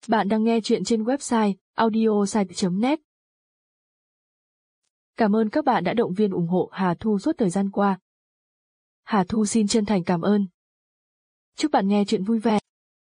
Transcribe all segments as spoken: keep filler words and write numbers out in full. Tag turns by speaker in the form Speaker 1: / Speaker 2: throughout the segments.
Speaker 1: Bạn đang nghe chuyện trên website audiosite chấm net. Cảm ơn các bạn đã động viên ủng hộ Hà Thu suốt thời gian qua. Hà Thu xin chân thành cảm ơn. Chúc bạn nghe chuyện vui vẻ.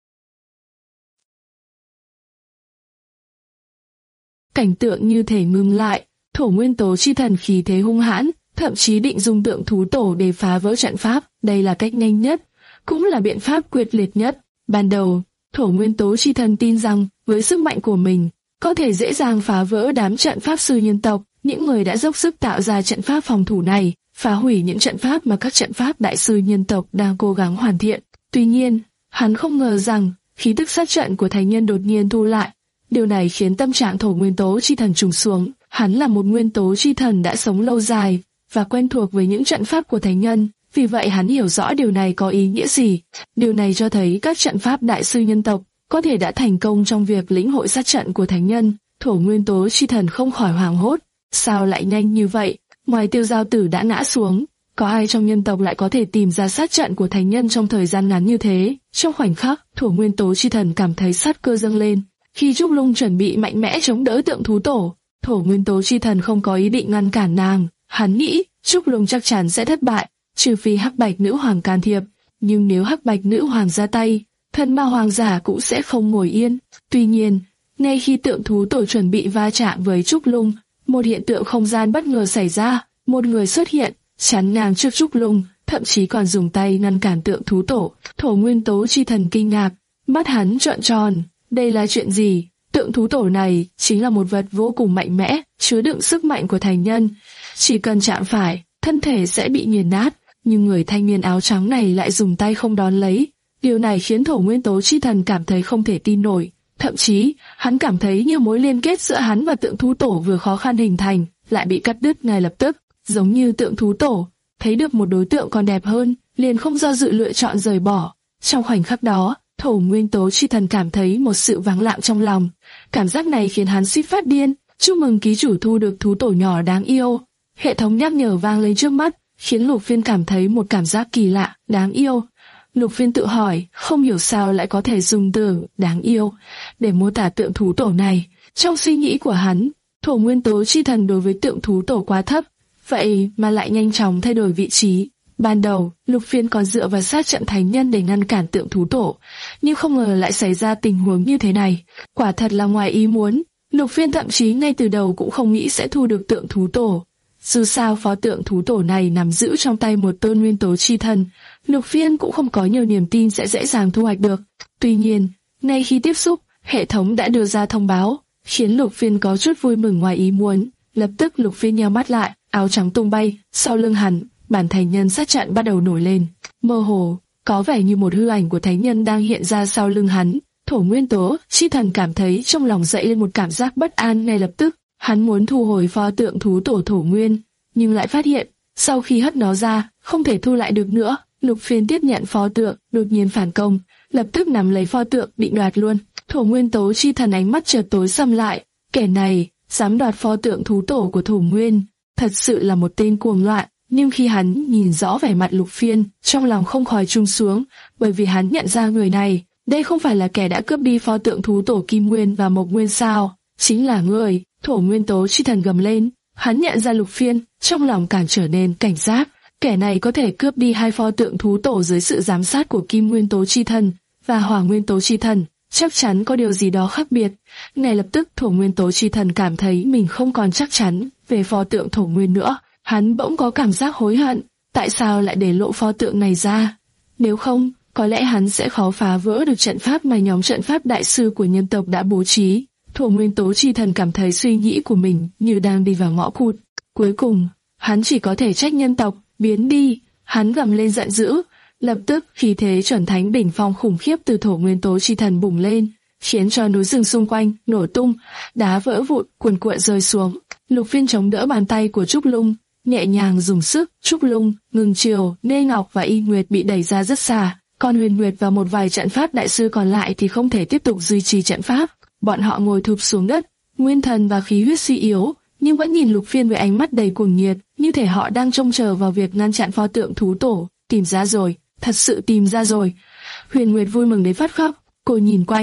Speaker 2: Cảnh tượng như thể ngừng lại, thổ nguyên tố chi thần khí thế hung hãn, thậm chí định dùng tượng thú tổ để phá vỡ trận pháp. Đây là cách nhanh nhất, cũng là biện pháp quyết liệt nhất. Ban đầu, thổ nguyên tố chi thần tin rằng với sức mạnh của mình có thể dễ dàng phá vỡ đám trận pháp sư nhân tộc, những người đã dốc sức tạo ra trận pháp phòng thủ này, phá hủy những trận pháp mà các trận pháp đại sư nhân tộc đang cố gắng hoàn thiện. Tuy nhiên, hắn không ngờ rằng khí tức sát trận của thánh nhân đột nhiên thu lại. Điều này khiến tâm trạng thổ nguyên tố chi thần trùng xuống. Hắn là một nguyên tố chi thần đã sống lâu dài và quen thuộc với những trận pháp của thánh nhân, vì vậy hắn hiểu rõ điều này có ý nghĩa gì. Điều này cho thấy các trận pháp đại sư nhân tộc có thể đã thành công trong việc lĩnh hội sát trận của thánh nhân. Thổ nguyên tố chi thần không khỏi hoảng hốt. Sao lại nhanh như vậy? Ngoài Tiêu Giao Tử đã ngã xuống, có ai trong nhân tộc lại có thể tìm ra sát trận của thánh nhân trong thời gian ngắn như thế? Trong khoảnh khắc, thổ nguyên tố chi thần cảm thấy sát cơ dâng lên. Khi Trúc Lung chuẩn bị mạnh mẽ chống đỡ tượng thú tổ, thổ nguyên tố chi thần không có ý định ngăn cản nàng. Hắn nghĩ Trúc Lung chắc chắn sẽ thất bại, trừ phi Hắc Bạch Nữ Hoàng can thiệp. Nhưng nếu Hắc Bạch Nữ Hoàng ra tay, thần ma hoàng giả cũng sẽ không ngồi yên. Tuy nhiên, ngay khi tượng thú tổ chuẩn bị va chạm với Trúc Lung, một hiện tượng không gian bất ngờ xảy ra. Một người xuất hiện, chắn ngang trước Trúc Lung, thậm chí còn dùng tay ngăn cản tượng thú tổ. Thổ nguyên tố chi thần kinh ngạc, mắt hắn trợn tròn. Đây là chuyện gì? Tượng thú tổ này chính là một vật vô cùng mạnh mẽ, chứa đựng sức mạnh của thánh nhân. Chỉ cần chạm phải, thân thể sẽ bị nghiền nát. Nhưng người thanh niên áo trắng này lại dùng tay không đón lấy. Điều này khiến thổ nguyên tố chi thần cảm thấy không thể tin nổi. Thậm chí, hắn cảm thấy như mối liên kết giữa hắn và tượng thú tổ vừa khó khăn hình thành, lại bị cắt đứt ngay lập tức. Giống như tượng thú tổ, thấy được một đối tượng còn đẹp hơn, liền không do dự lựa chọn rời bỏ. Trong khoảnh khắc đó, thổ nguyên tố chi thần cảm thấy một sự vắng lặng trong lòng. Cảm giác này khiến hắn suýt phát điên. Chúc mừng ký chủ thu được thú tổ nhỏ đáng yêu. Hệ thống nhắc nhở vang lên trước mắt, khiến Lục Phiên cảm thấy một cảm giác kỳ lạ, đáng yêu. Lục Phiên tự hỏi, không hiểu sao lại có thể dùng từ đáng yêu để mô tả tượng thú tổ này. Trong suy nghĩ của hắn, thổ nguyên tố chi thần đối với tượng thú tổ quá thấp, vậy mà lại nhanh chóng thay đổi vị trí. Ban đầu, Lục Phiên còn dựa vào sát trận thánh nhân để ngăn cản tượng thú tổ, nhưng không ngờ lại xảy ra tình huống như thế này. Quả thật là ngoài ý muốn. Lục Phiên thậm chí ngay từ đầu cũng không nghĩ sẽ thu được tượng thú tổ. Dù sao phó tượng thú tổ này nắm giữ trong tay một tôn nguyên tố chi thần, Lục Phiên cũng không có nhiều niềm tin sẽ dễ dàng thu hoạch được. Tuy nhiên, ngay khi tiếp xúc, hệ thống đã đưa ra thông báo, khiến Lục Phiên có chút vui mừng ngoài ý muốn. Lập tức Lục Phiên nheo mắt lại, áo trắng tung bay, sau lưng hắn, bản thánh nhân sát trận bắt đầu nổi lên. Mơ hồ, có vẻ như một hư ảnh của thánh nhân đang hiện ra sau lưng hắn. Thổ nguyên tố chi thần cảm thấy trong lòng dậy lên một cảm giác bất an ngay lập tức. Hắn muốn thu hồi pho tượng thú tổ thổ nguyên, nhưng lại phát hiện, sau khi hất nó ra, không thể thu lại được nữa. Lục Phiên tiếp nhận pho tượng, đột nhiên phản công, lập tức nắm lấy pho tượng định đoạt luôn. Thổ nguyên tố chi thần ánh mắt chợt tối sầm lại, kẻ này dám đoạt pho tượng thú tổ của thổ nguyên, thật sự là một tên cuồng loạn. Nhưng khi hắn nhìn rõ vẻ mặt Lục Phiên, trong lòng không khỏi trùng xuống, bởi vì hắn nhận ra người này, đây không phải là kẻ đã cướp đi pho tượng thú tổ Kim Nguyên và Mộc Nguyên sao, chính là người. Thổ nguyên tố chi thần gầm lên, hắn nhận ra Lục Phiên, trong lòng càng trở nên cảnh giác. Kẻ này có thể cướp đi hai pho tượng thú tổ dưới sự giám sát của Kim Nguyên tố chi thần và Hỏa Nguyên tố chi thần, chắc chắn có điều gì đó khác biệt. Ngay lập tức Thổ Nguyên tố chi thần cảm thấy mình không còn chắc chắn về pho tượng thổ nguyên nữa. Hắn bỗng có cảm giác hối hận, tại sao lại để lộ pho tượng này ra? Nếu không, có lẽ hắn sẽ khó phá vỡ được trận pháp mà nhóm trận pháp đại sư của nhân tộc đã bố trí. Thổ nguyên tố chi thần cảm thấy suy nghĩ của mình như đang đi vào ngõ cụt. Cuối cùng, hắn chỉ có thể trách nhân tộc, biến đi. Hắn gầm lên giận dữ, lập tức khí thế chuẩn thánh đỉnh phong khủng khiếp từ thổ nguyên tố chi thần bùng lên, khiến cho núi rừng xung quanh nổ tung, đá vỡ vụn cuồn cuộn rơi xuống. Lục Phiên chống đỡ bàn tay của Trúc Lung, nhẹ nhàng dùng sức. Trúc Lung, Ngừng Chiều, Nê Ngọc và Y Nguyệt bị đẩy ra rất xa, còn Huyền Nguyệt và một vài trận pháp đại sư còn lại thì không thể tiếp tục duy trì trận pháp. Bọn họ ngồi thụp xuống đất, nguyên thần và khí huyết suy yếu, nhưng vẫn nhìn Lục Phiên với ánh mắt đầy cuồng nhiệt, như thể họ đang trông chờ vào việc ngăn chặn pho tượng thú tổ. Tìm ra rồi, thật sự tìm ra rồi. Huyền Nguyệt vui mừng đến phát khóc, cô nhìn quanh,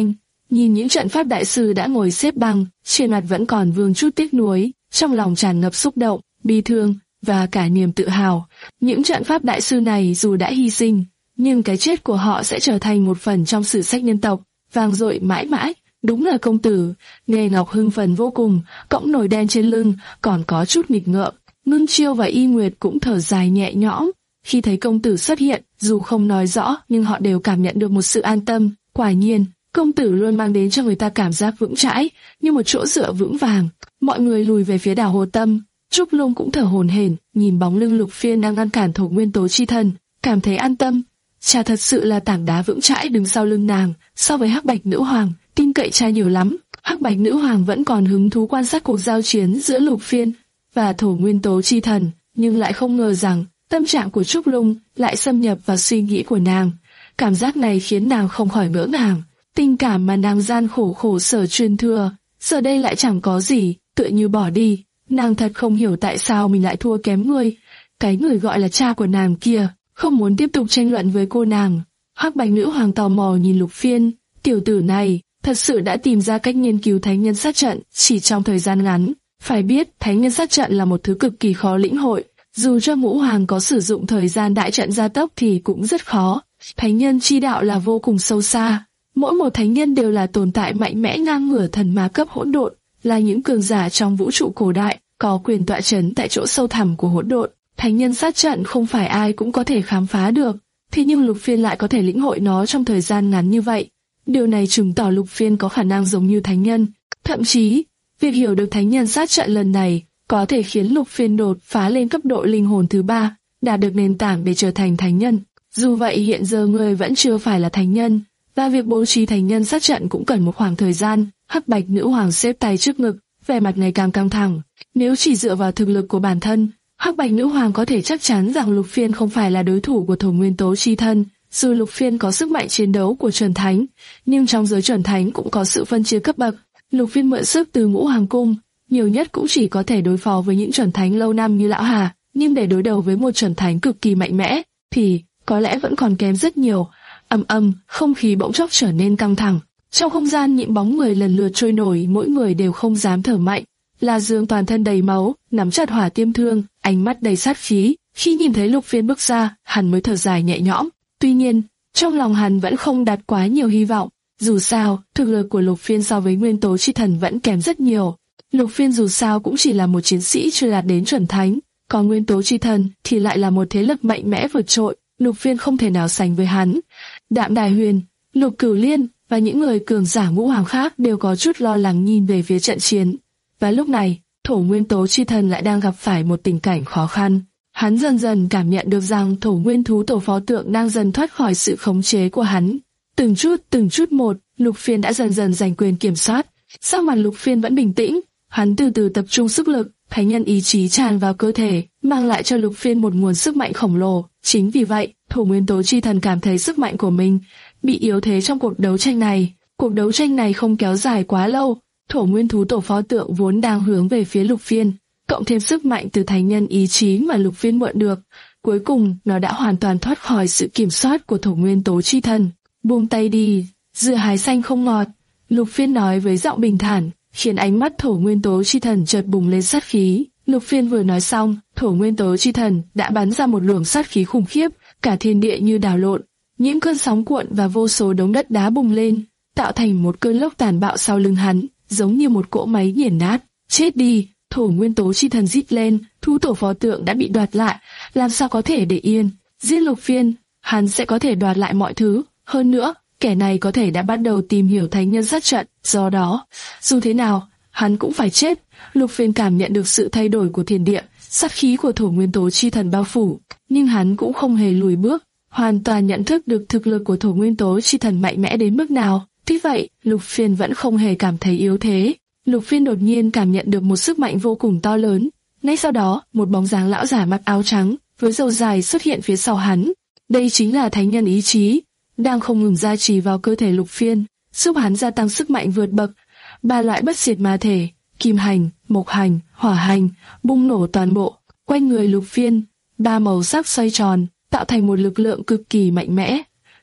Speaker 2: nhìn những trận pháp đại sư đã ngồi xếp bằng, trên mặt vẫn còn vương chút tiếc nuối, trong lòng tràn ngập xúc động, bi thương và cả niềm tự hào. Những trận pháp đại sư này dù đã hy sinh, nhưng cái chết của họ sẽ trở thành một phần trong sử sách nhân tộc, vang dội mãi mãi. Đúng là công tử. Nghe Ngọc hưng phấn vô cùng, cõng nồi đen trên lưng, còn có chút nghịch ngợm. Ngưng Chiêu và Y Nguyệt cũng thở dài nhẹ nhõm khi thấy công tử xuất hiện, dù không nói rõ nhưng họ đều cảm nhận được một sự an tâm. Quả nhiên, công tử luôn mang đến cho người ta cảm giác vững chãi, như một chỗ dựa vững vàng. Mọi người lùi về phía đảo Hồ Tâm. Trúc Lung cũng thở hổn hển, nhìn bóng lưng Lục Phiên đang ngăn cản Thổ Nguyên Tố Chi Thần, cảm thấy an tâm. Cha thật sự là tảng đá vững chãi đứng sau lưng nàng. So với Hắc Bạch Nữ Hoàng, tin cậy cha nhiều lắm. Hắc Bạch Nữ Hoàng vẫn còn hứng thú quan sát cuộc giao chiến giữa Lục Phiên và Thổ Nguyên Tố Chi Thần, nhưng lại không ngờ rằng tâm trạng của Trúc Lung lại xâm nhập vào suy nghĩ của nàng. Cảm giác này khiến nàng không khỏi ngỡ ngàng. Tình cảm mà nàng gian khổ khổ sở truyền thừa, giờ đây lại chẳng có gì, tựa như bỏ đi. Nàng thật không hiểu tại sao mình lại thua kém người. Cái người gọi là cha của nàng kia, không muốn tiếp tục tranh luận với cô nàng. Hắc Bạch Nữ Hoàng tò mò nhìn Lục Phiên, tiểu tử này thật sự đã tìm ra cách nghiên cứu thánh nhân sát trận chỉ trong thời gian ngắn. Phải biết, thánh nhân sát trận là một thứ cực kỳ khó lĩnh hội, dù cho Ngũ Hoàng có sử dụng thời gian đại trận gia tốc thì cũng rất khó. Thánh nhân chi đạo là vô cùng sâu xa, mỗi một thánh nhân đều là tồn tại mạnh mẽ ngang ngửa thần ma cấp hỗn độn, là những cường giả trong vũ trụ cổ đại, có quyền tọa chấn tại chỗ sâu thẳm của hỗn độn. Thánh nhân sát trận không phải ai cũng có thể khám phá được, thế nhưng Lục Phiên lại có thể lĩnh hội nó trong thời gian ngắn như vậy. Điều này chứng tỏ Lục Phiên có khả năng giống như thánh nhân. Thậm chí, việc hiểu được thánh nhân sát trận lần này có thể khiến Lục Phiên đột phá lên cấp độ linh hồn thứ ba, đạt được nền tảng để trở thành thánh nhân. Dù vậy hiện giờ người vẫn chưa phải là thánh nhân, và việc bố trí thánh nhân sát trận cũng cần một khoảng thời gian. Hắc Bạch Nữ Hoàng xếp tay trước ngực, vẻ mặt ngày càng căng thẳng. Nếu chỉ dựa vào thực lực của bản thân, Hắc Bạch Nữ Hoàng có thể chắc chắn rằng Lục Phiên không phải là đối thủ của Thổ Nguyên Tố Chi Thần. Dù Lục Phiên có sức mạnh chiến đấu của chuẩn thánh, nhưng trong giới chuẩn thánh cũng có sự phân chia cấp bậc. Lục Phiên mượn sức từ Ngũ Hoàng Cung, nhiều nhất cũng chỉ có thể đối phó với những chuẩn thánh lâu năm như Lão Hà, nhưng để đối đầu với một chuẩn thánh cực kỳ mạnh mẽ, thì có lẽ vẫn còn kém rất nhiều. Ầm ầm, không khí bỗng chốc trở nên căng thẳng. Trong không gian những bóng người lần lượt trôi nổi, mỗi người đều không dám thở mạnh. La Dương toàn thân đầy máu, nắm chặt hỏa tiêm thương, ánh mắt đầy sát khí. Khi nhìn thấy Lục Phiên bước ra, hắn mới thở dài nhẹ nhõm. Tuy nhiên, trong lòng hắn vẫn không đặt quá nhiều hy vọng. Dù sao, thực lực của Lục Phiên so với Nguyên Tố Chi Thần vẫn kém rất nhiều. Lục Phiên dù sao cũng chỉ là một chiến sĩ chưa đạt đến chuẩn thánh, còn Nguyên Tố Chi Thần thì lại là một thế lực mạnh mẽ vượt trội. Lục Phiên không thể nào sánh với hắn. Đạm Đài Huyền, Lục Cửu Liên và những người cường giả Ngũ Hoàng khác đều có chút lo lắng nhìn về phía trận chiến. Và lúc này, Thổ Nguyên Tố Chi Thần lại đang gặp phải một tình cảnh khó khăn. Hắn dần dần cảm nhận được rằng Thổ Nguyên Thú Tổ Phó Tượng đang dần thoát khỏi sự khống chế của hắn. Từng chút, từng chút một, Lục Phiên đã dần dần giành quyền kiểm soát. Sắc mặt Lục Phiên vẫn bình tĩnh, hắn từ từ tập trung sức lực, thánh nhân ý chí tràn vào cơ thể, mang lại cho Lục Phiên một nguồn sức mạnh khổng lồ. Chính vì vậy, Thổ Nguyên Tố Chi Thần cảm thấy sức mạnh của mình bị yếu thế trong cuộc đấu tranh này. Cuộc đấu tranh này không kéo dài quá lâu. Thổ Nguyên Thú Tổ Phó Tượng vốn đang hướng về phía Lục Phiên, cộng thêm sức mạnh từ thánh nhân ý chí mà Lục Phiên mượn được, cuối cùng nó đã hoàn toàn thoát khỏi sự kiểm soát của Thổ Nguyên Tố Chi Thần. Buông tay đi, dưa hái xanh không ngọt, Lục Phiên nói với giọng bình thản, khiến ánh mắt Thổ Nguyên Tố Chi Thần chợt bùng lên sát khí. Lục Phiên vừa nói xong, Thổ Nguyên Tố Chi Thần đã bắn ra một luồng sát khí khủng khiếp, cả thiên địa như đảo lộn, những cơn sóng cuộn và vô số đống đất đá bùng lên, tạo thành một cơn lốc tàn bạo sau lưng hắn, giống như một cỗ máy nghiền nát. Chết đi! Thổ Nguyên Tố Chi Thần rít lên, thú tổ phó tượng đã bị đoạt lại, làm sao có thể để yên? Giết Lục Phiên, hắn sẽ có thể đoạt lại mọi thứ. Hơn nữa, kẻ này có thể đã bắt đầu tìm hiểu thánh nhân sát trận, do đó, dù thế nào, hắn cũng phải chết. Lục Phiên cảm nhận được sự thay đổi của thiên địa, sát khí của Thổ Nguyên Tố Chi Thần bao phủ, nhưng hắn cũng không hề lùi bước, hoàn toàn nhận thức được thực lực của Thổ Nguyên Tố Chi Thần mạnh mẽ đến mức nào. Tuy vậy, Lục Phiên vẫn không hề cảm thấy yếu thế. Lục Phiên đột nhiên cảm nhận được một sức mạnh vô cùng to lớn. Ngay sau đó, một bóng dáng lão giả mặc áo trắng với râu dài xuất hiện phía sau hắn. Đây chính là thánh nhân ý chí, đang không ngừng gia trì vào cơ thể Lục Phiên, giúp hắn gia tăng sức mạnh vượt bậc. Ba loại bất diệt ma thể, kim hành, mộc hành, hỏa hành, bùng nổ toàn bộ quanh người Lục Phiên. Ba màu sắc xoay tròn, tạo thành một lực lượng cực kỳ mạnh mẽ.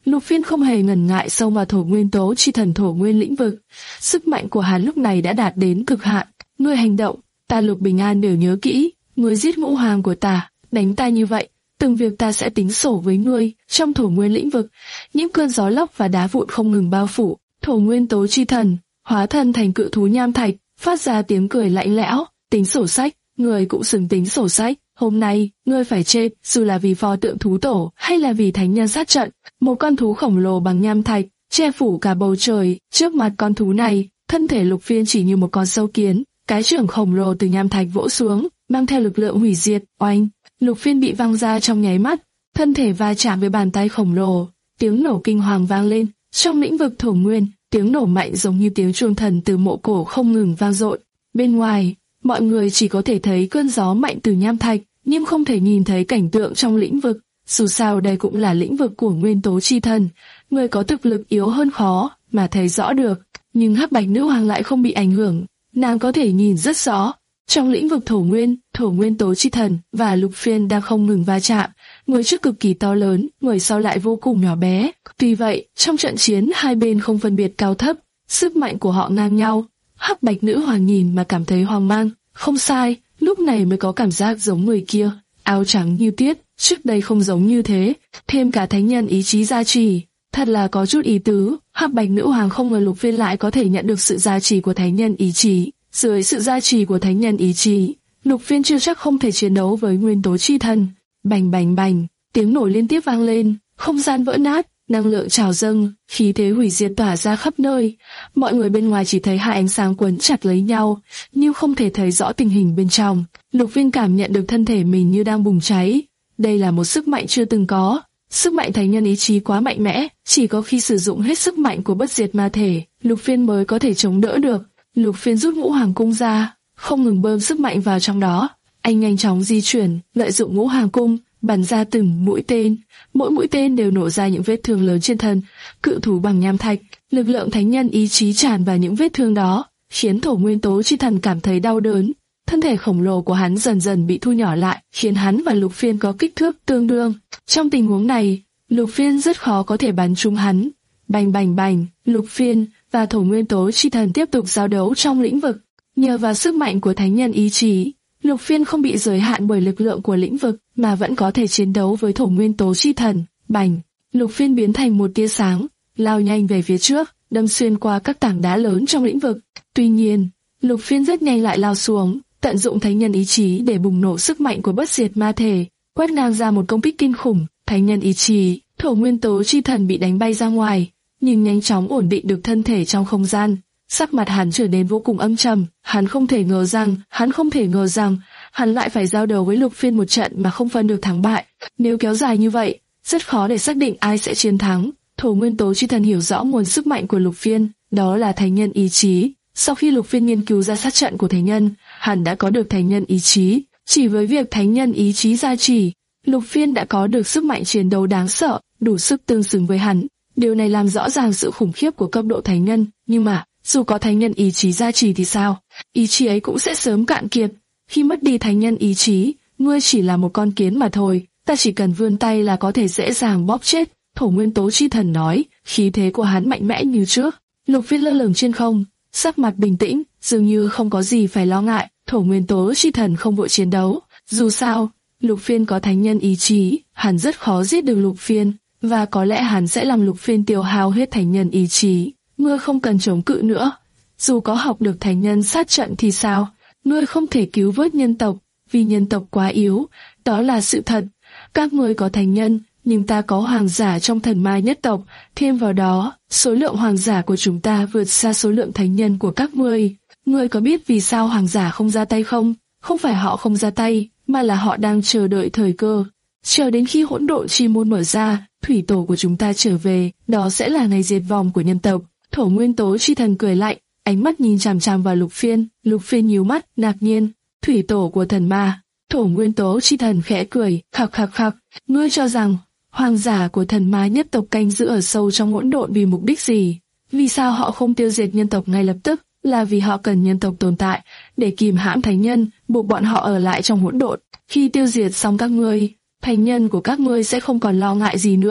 Speaker 2: Lục Phiên không hề ngần ngại xông vào thổ nguyên tố chi thần thổ nguyên lĩnh vực. Sức mạnh của hắn lúc này đã đạt đến cực hạn. Ngươi hành động, ta Lục Bình An đều nhớ kỹ. Ngươi giết ngũ hoàng của ta, đánh ta như vậy, từng việc ta sẽ tính sổ với ngươi. Trong thổ nguyên lĩnh vực, những cơn gió lốc và đá vụn không ngừng bao phủ. Thổ nguyên tố chi thần hóa thân thành cự thú nham thạch, phát ra tiếng cười lạnh lẽo. Tính sổ sách, ngươi cũng xứng tính sổ sách. Hôm nay, ngươi phải chết, dù là vì pho tượng thú tổ hay là vì thánh nhân sát trận. Một con thú khổng lồ bằng nham thạch, che phủ cả bầu trời. Trước mặt con thú này, thân thể Lục Phiên chỉ như một con sâu kiến. Cái chưởng khổng lồ từ nham thạch vỗ xuống, mang theo lực lượng hủy diệt. Oanh! Lục Phiên bị văng ra trong nháy mắt, thân thể va chạm với bàn tay khổng lồ. Tiếng nổ kinh hoàng vang lên. Trong lĩnh vực thổ nguyên, tiếng nổ mạnh giống như tiếng chuông thần từ mộ cổ không ngừng vang dội. Bên ngoài, mọi người chỉ có thể thấy cơn gió mạnh từ nham thạch, nhưng không thể nhìn thấy cảnh tượng trong lĩnh vực. Dù sao đây cũng là lĩnh vực của nguyên tố chi thần, người có thực lực yếu hơn khó mà thấy rõ được. Nhưng Hắc Bạch Nữ Hoàng lại không bị ảnh hưởng, nàng có thể nhìn rất rõ. Trong lĩnh vực thổ nguyên, thổ nguyên tố chi thần và Lục Phiên đang không ngừng va chạm, người trước cực kỳ to lớn, người sau lại vô cùng nhỏ bé. Tuy vậy, trong trận chiến hai bên không phân biệt cao thấp, sức mạnh của họ ngang nhau. Hắc Bạch Nữ Hoàng nhìn mà cảm thấy hoang mang. Không sai, lúc này mới có cảm giác giống người kia, áo trắng như tuyết, trước đây không giống như thế, thêm cả thánh nhân ý chí gia trì, thật là có chút ý tứ. Hắc Bạch Nữ Hoàng không ngờ Lục Phiên lại có thể nhận được sự gia trì của thánh nhân ý chí. Dưới sự gia trì của thánh nhân ý chí, Lục Phiên chưa chắc không thể chiến đấu với nguyên tố chi thần. Bành bành bành, tiếng nổ liên tiếp vang lên, không gian vỡ nát, năng lượng trào dâng, khí thế hủy diệt tỏa ra khắp nơi. Mọi người bên ngoài chỉ thấy hai ánh sáng quấn chặt lấy nhau, nhưng không thể thấy rõ tình hình bên trong. Lục Phiên cảm nhận được thân thể mình như đang bùng cháy. Đây là một sức mạnh chưa từng có. Sức mạnh thánh nhân ý chí quá mạnh mẽ, chỉ có khi sử dụng hết sức mạnh của bất diệt ma thể, Lục Phiên mới có thể chống đỡ được. Lục Phiên rút ngũ hoàng cung ra, không ngừng bơm sức mạnh vào trong đó. Anh nhanh chóng di chuyển, lợi dụng ngũ hoàng cung, bắn ra từng mũi tên. Mỗi mũi tên đều nổ ra những vết thương lớn trên thân cự thú bằng nham thạch. Lực lượng thánh nhân ý chí tràn vào những vết thương đó, khiến thổ nguyên tố chi thần cảm thấy đau đớn. Thân thể khổng lồ của hắn dần dần bị thu nhỏ lại, khiến hắn và Lục Phiên có kích thước tương đương. Trong tình huống này, Lục Phiên rất khó có thể bắn trúng hắn. Bành bành bành, Lục Phiên và thổ nguyên tố chi thần tiếp tục giao đấu trong lĩnh vực. Nhờ vào sức mạnh của thánh nhân ý chí, Lục Phiên không bị giới hạn bởi lực lượng của lĩnh vực, mà vẫn có thể chiến đấu với thổ nguyên tố chi thần. Bành, Lục Phiên biến thành một tia sáng, lao nhanh về phía trước, đâm xuyên qua các tảng đá lớn trong lĩnh vực. Tuy nhiên, Lục Phiên rất nhanh lại lao xuống, tận dụng thánh nhân ý chí để bùng nổ sức mạnh của bất diệt ma thể, quét ngang ra một công kích kinh khủng. Thánh nhân ý chí, thổ nguyên tố chi thần bị đánh bay ra ngoài, nhưng nhanh chóng ổn định được thân thể trong không gian. Sắc mặt hắn trở nên vô cùng âm trầm, hắn không thể ngờ rằng, hắn không thể ngờ rằng, hắn lại phải giao đấu với Lục Phiên một trận mà không phân được thắng bại. Nếu kéo dài như vậy, rất khó để xác định ai sẽ chiến thắng. Thổ nguyên tố chi thần hiểu rõ nguồn sức mạnh của Lục Phiên, đó là thánh nhân ý chí. Sau khi Lục Phiên nghiên cứu ra sát trận của thánh nhân, hắn đã có được thánh nhân ý chí. Chỉ với việc thánh nhân ý chí gia trì, Lục Phiên đã có được sức mạnh chiến đấu đáng sợ, đủ sức tương xứng với hắn. Điều này làm rõ ràng sự khủng khiếp của cấp độ thánh nhân. Nhưng mà, dù có thánh nhân ý chí gia trì thì sao? Ý chí ấy cũng sẽ sớm cạn kiệt. Khi mất đi thánh nhân ý chí, ngươi chỉ là một con kiến mà thôi. Ta chỉ cần vươn tay là có thể dễ dàng bóp chết. Thổ nguyên tố chi thần nói, khí thế của hắn mạnh mẽ như trước. Lục Phiên lơ lửng trên không, sắc mặt bình tĩnh, dường như không có gì phải lo ngại. Thổ nguyên tố chi thần không vội chiến đấu. Dù sao, Lục Phiên có thánh nhân ý chí, hắn rất khó giết được Lục Phiên, và có lẽ hắn sẽ làm Lục Phiên tiêu hao hết thánh nhân ý chí. Ngươi không cần chống cự nữa. Dù có học được thánh nhân sát trận thì sao? Ngươi không thể cứu vớt nhân tộc, vì nhân tộc quá yếu. Đó là sự thật. Các ngươi có thánh nhân, nhưng ta có hoàng giả trong thần ma nhất tộc. Thêm vào đó, số lượng hoàng giả của chúng ta vượt xa số lượng thánh nhân của các ngươi. Ngươi có biết vì sao hoàng giả không ra tay không? Không phải họ không ra tay, mà là họ đang chờ đợi thời cơ. Chờ đến khi hỗn độn chi môn mở ra, thủy tổ của chúng ta trở về, đó sẽ là ngày diệt vong của nhân tộc. Thổ nguyên tố chi thần cười lạnh, ánh mắt nhìn chằm chằm vào Lục Phiên. Lục Phiên nhíu mắt, ngạc nhiên. Thủy tổ của thần ma. Thổ nguyên tố chi thần khẽ cười, khặc khặc khặc. Ngươi cho rằng hoàng giả của thần ma nhất tộc canh giữ ở sâu trong hỗn độn vì mục đích gì? Vì sao họ không tiêu diệt nhân tộc ngay lập tức? Là vì họ cần nhân tộc tồn tại để kìm hãm thánh nhân, buộc bọn họ ở lại trong hỗn độn. Khi tiêu diệt xong các ngươi, thánh nhân của các ngươi sẽ không còn lo ngại gì nữa.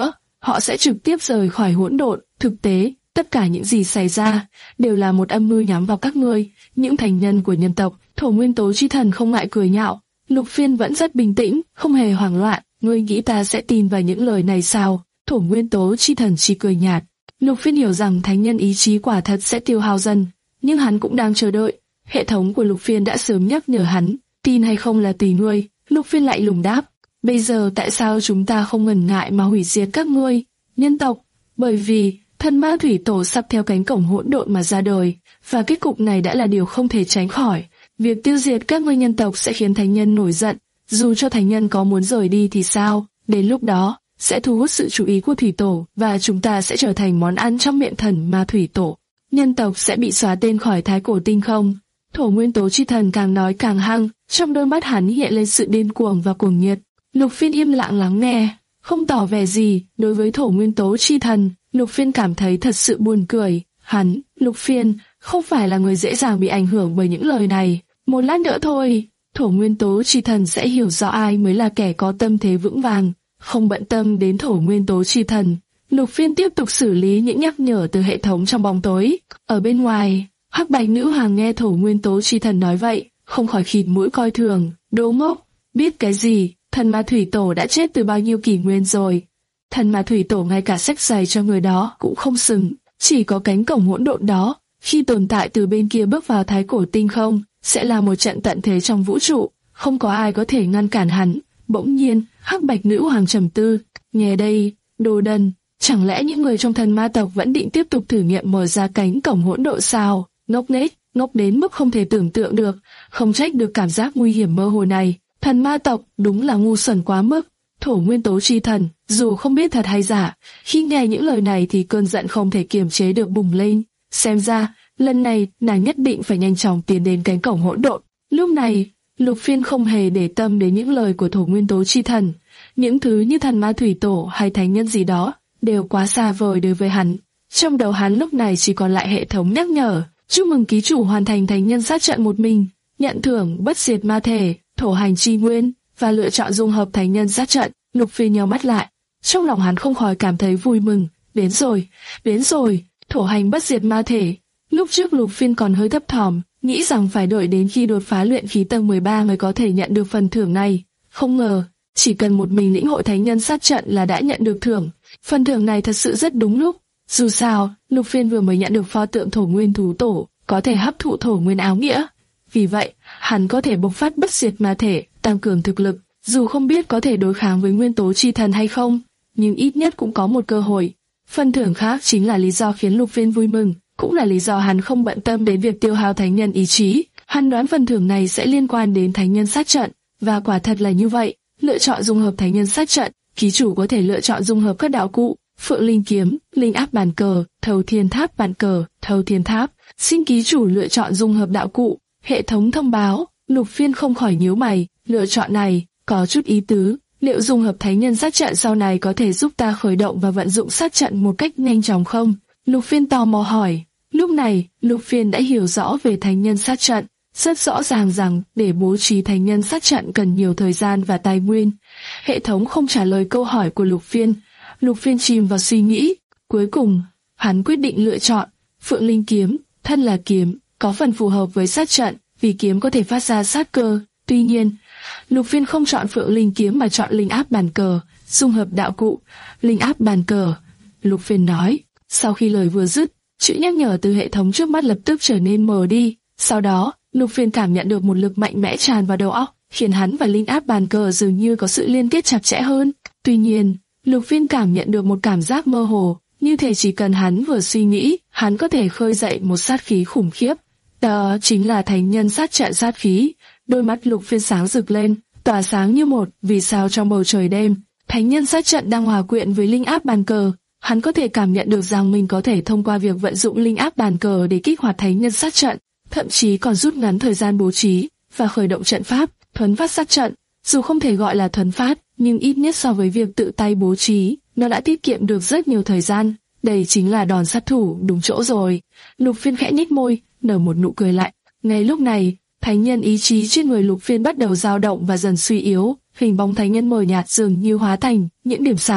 Speaker 2: họ sẽ trực tiếp rời khỏi hỗn độn. Thực tế, tất cả những gì xảy ra đều là một âm mưu nhắm vào các ngươi, những thành nhân của nhân tộc. Thổ nguyên tố chi thần không ngại cười nhạo. Lục Phiên vẫn rất bình tĩnh, không hề hoảng loạn. Ngươi nghĩ ta sẽ tin vào những lời này sao? Thổ nguyên tố chi thần chỉ cười nhạt. Lục Phiên hiểu rằng thánh nhân ý chí quả thật sẽ tiêu hao dần, nhưng hắn cũng đang chờ đợi. Hệ thống của Lục Phiên đã sớm nhắc nhở hắn, tin hay không là tùy ngươi. Lục Phiên lại lùng đáp, bây giờ tại sao chúng ta không ngần ngại mà hủy diệt các ngươi, nhân tộc? Bởi vì thần ma thủy tổ sắp theo cánh cổng hỗn độn mà ra đời, và kết cục này đã là điều không thể tránh khỏi. Việc tiêu diệt các ngươi nhân tộc sẽ khiến thánh nhân nổi giận, dù cho thánh nhân có muốn rời đi thì sao? Đến lúc đó sẽ thu hút sự chú ý của thủy tổ, và chúng ta sẽ trở thành món ăn trong miệng thần ma thủy tổ. Nhân tộc sẽ bị xóa tên khỏi thái cổ tinh không. Thổ nguyên tố chi thần càng nói càng hăng, trong đôi mắt hắn hiện lên sự điên cuồng và cuồng nhiệt. Lục Phiên im lặng lắng nghe, không tỏ vẻ gì. Đối với thổ nguyên tố chi thần, Lục Phiên cảm thấy thật sự buồn cười. Hắn, Lục Phiên, không phải là người dễ dàng bị ảnh hưởng bởi những lời này. Một lát nữa thôi, thổ nguyên tố chi thần sẽ hiểu rõ ai mới là kẻ có tâm thế vững vàng. Không bận tâm đến thổ nguyên tố chi thần, Lục Phiên tiếp tục xử lý những nhắc nhở từ hệ thống trong bóng tối. Ở bên ngoài, Hắc Bạch Nữ Hoàng nghe thổ nguyên tố chi thần nói vậy, không khỏi khịt mũi coi thường. Đố ngốc, biết cái gì? Thần ma thủy tổ đã chết từ bao nhiêu kỷ nguyên rồi? Thần ma thủy tổ ngay cả sách giày cho người đó cũng không xứng. Chỉ có cánh cổng hỗn độn đó, khi tồn tại từ bên kia bước vào thái cổ tinh không, sẽ là một trận tận thế trong vũ trụ, không có ai có thể ngăn cản hắn. Bỗng nhiên, Hắc Bạch Nữ Hoàng trầm tư, nghe đây, đồ đần, chẳng lẽ những người trong thần ma tộc vẫn định tiếp tục thử nghiệm mở ra cánh cổng hỗn độn sao? Ngốc nghếch, ngốc đến mức không thể tưởng tượng được, không trách được cảm giác nguy hiểm mơ hồ này. Thần ma tộc đúng là ngu xuẩn quá mức. Thổ nguyên tố chi thần, dù không biết thật hay giả, khi nghe những lời này thì cơn giận không thể kiềm chế được bùng lên. Xem ra, lần này nàng nhất định phải nhanh chóng tiến đến cánh cổng hỗn độn. Lúc này, Lục Phiên không hề để tâm đến những lời của thổ nguyên tố chi thần. Những thứ như thần ma thủy tổ hay thánh nhân gì đó đều quá xa vời đối với hắn. Trong đầu hắn lúc này chỉ còn lại hệ thống nhắc nhở, chúc mừng ký chủ hoàn thành thánh nhân sát trận một mình, nhận thưởng bất diệt ma thể, thổ hành chi nguyên, và lựa chọn dung hợp thánh nhân sát trận. Lục Phiên nheo mắt lại, trong lòng hắn không khỏi cảm thấy vui mừng. Đến rồi, đến rồi, thổ hành bất diệt ma thể. Lúc trước Lục Phiên còn hơi thấp thỏm, nghĩ rằng phải đợi đến khi đột phá luyện khí tầng mười ba mới có thể nhận được phần thưởng này. Không ngờ, chỉ cần một mình lĩnh hội thánh nhân sát trận là đã nhận được thưởng. Phần thưởng này thật sự rất đúng lúc. Dù sao, Lục Phiên vừa mới nhận được pho tượng thổ nguyên thú tổ, có thể hấp thụ thổ nguyên áo nghĩa. Vì vậy, hắn có thể bộc phát bất diệt ma thể, tăng cường thực lực. Dù không biết có thể đối kháng với nguyên tố chi thần hay không, nhưng ít nhất cũng có một cơ hội. Phần thưởng khác chính là lý do khiến Lục Phiên vui mừng, cũng là lý do hắn không bận tâm đến việc tiêu hao thánh nhân ý chí. Hắn đoán phần thưởng này sẽ liên quan đến thánh nhân sát trận, và quả thật là như vậy. Lựa chọn dung hợp thánh nhân sát trận, ký chủ có thể lựa chọn dung hợp các đạo cụ: Phượng Linh kiếm, Linh áp bàn cờ, Thâu Thiên tháp bàn cờ, Thâu Thiên tháp. Xin ký chủ lựa chọn dung hợp đạo cụ. Hệ thống thông báo. Lục Phiên không khỏi nhíu mày, lựa chọn này có chút ý tứ. Liệu dung hợp thánh nhân sát trận sau này có thể giúp ta khởi động và vận dụng sát trận một cách nhanh chóng không? Lục Phiên tò mò hỏi. Lúc này, Lục Phiên đã hiểu rõ về thánh nhân sát trận. Rất rõ ràng rằng để bố trí thánh nhân sát trận cần nhiều thời gian và tài nguyên. Hệ thống không trả lời câu hỏi của Lục Phiên. Lục Phiên chìm vào suy nghĩ. Cuối cùng, hắn quyết định lựa chọn Phượng Linh kiếm. Thân là kiếm, có phần phù hợp với sát trận, vì kiếm có thể phát ra sát cơ. Tuy nhiên, Lục Phiên không chọn Phượng Linh kiếm mà chọn Linh áp bàn cờ, dung hợp đạo cụ. Linh áp bàn cờ, Lục Phiên nói. Sau khi lời vừa dứt, chữ nhắc nhở từ hệ thống trước mắt lập tức trở nên mờ đi. Sau đó, Lục Phiên cảm nhận được một lực mạnh mẽ tràn vào đầu óc, khiến hắn và Linh áp bàn cờ dường như có sự liên kết chặt chẽ hơn. Tuy nhiên, Lục Phiên cảm nhận được một cảm giác mơ hồ, như thể chỉ cần hắn vừa suy nghĩ, hắn có thể khơi dậy một sát khí khủng khiếp. Đó chính là thánh nhân sát trận sát khí. Đôi mắt Lục Phiên sáng rực lên, tỏa sáng như một vì sao trong bầu trời đêm. Thánh nhân sát trận đang hòa quyện với linh áp bàn cờ. Hắn có thể cảm nhận được rằng mình có thể thông qua việc vận dụng linh áp bàn cờ để kích hoạt thánh nhân sát trận, thậm chí còn rút ngắn thời gian bố trí và khởi động trận pháp, thuấn phát sát trận. Dù không thể gọi là thuấn phát, nhưng ít nhất so với việc tự tay bố trí, nó đã tiết kiệm được rất nhiều thời gian. Đây chính là đòn sát thủ đúng chỗ rồi. Lục Phiên khẽ nhếch môi, nở một nụ cười lạnh. Ngay lúc này, thánh nhân ý chí trên người Lục Phiên bắt đầu dao động và dần suy yếu. Hình bóng thánh nhân mờ nhạt dường như hóa thành những điểm sáng.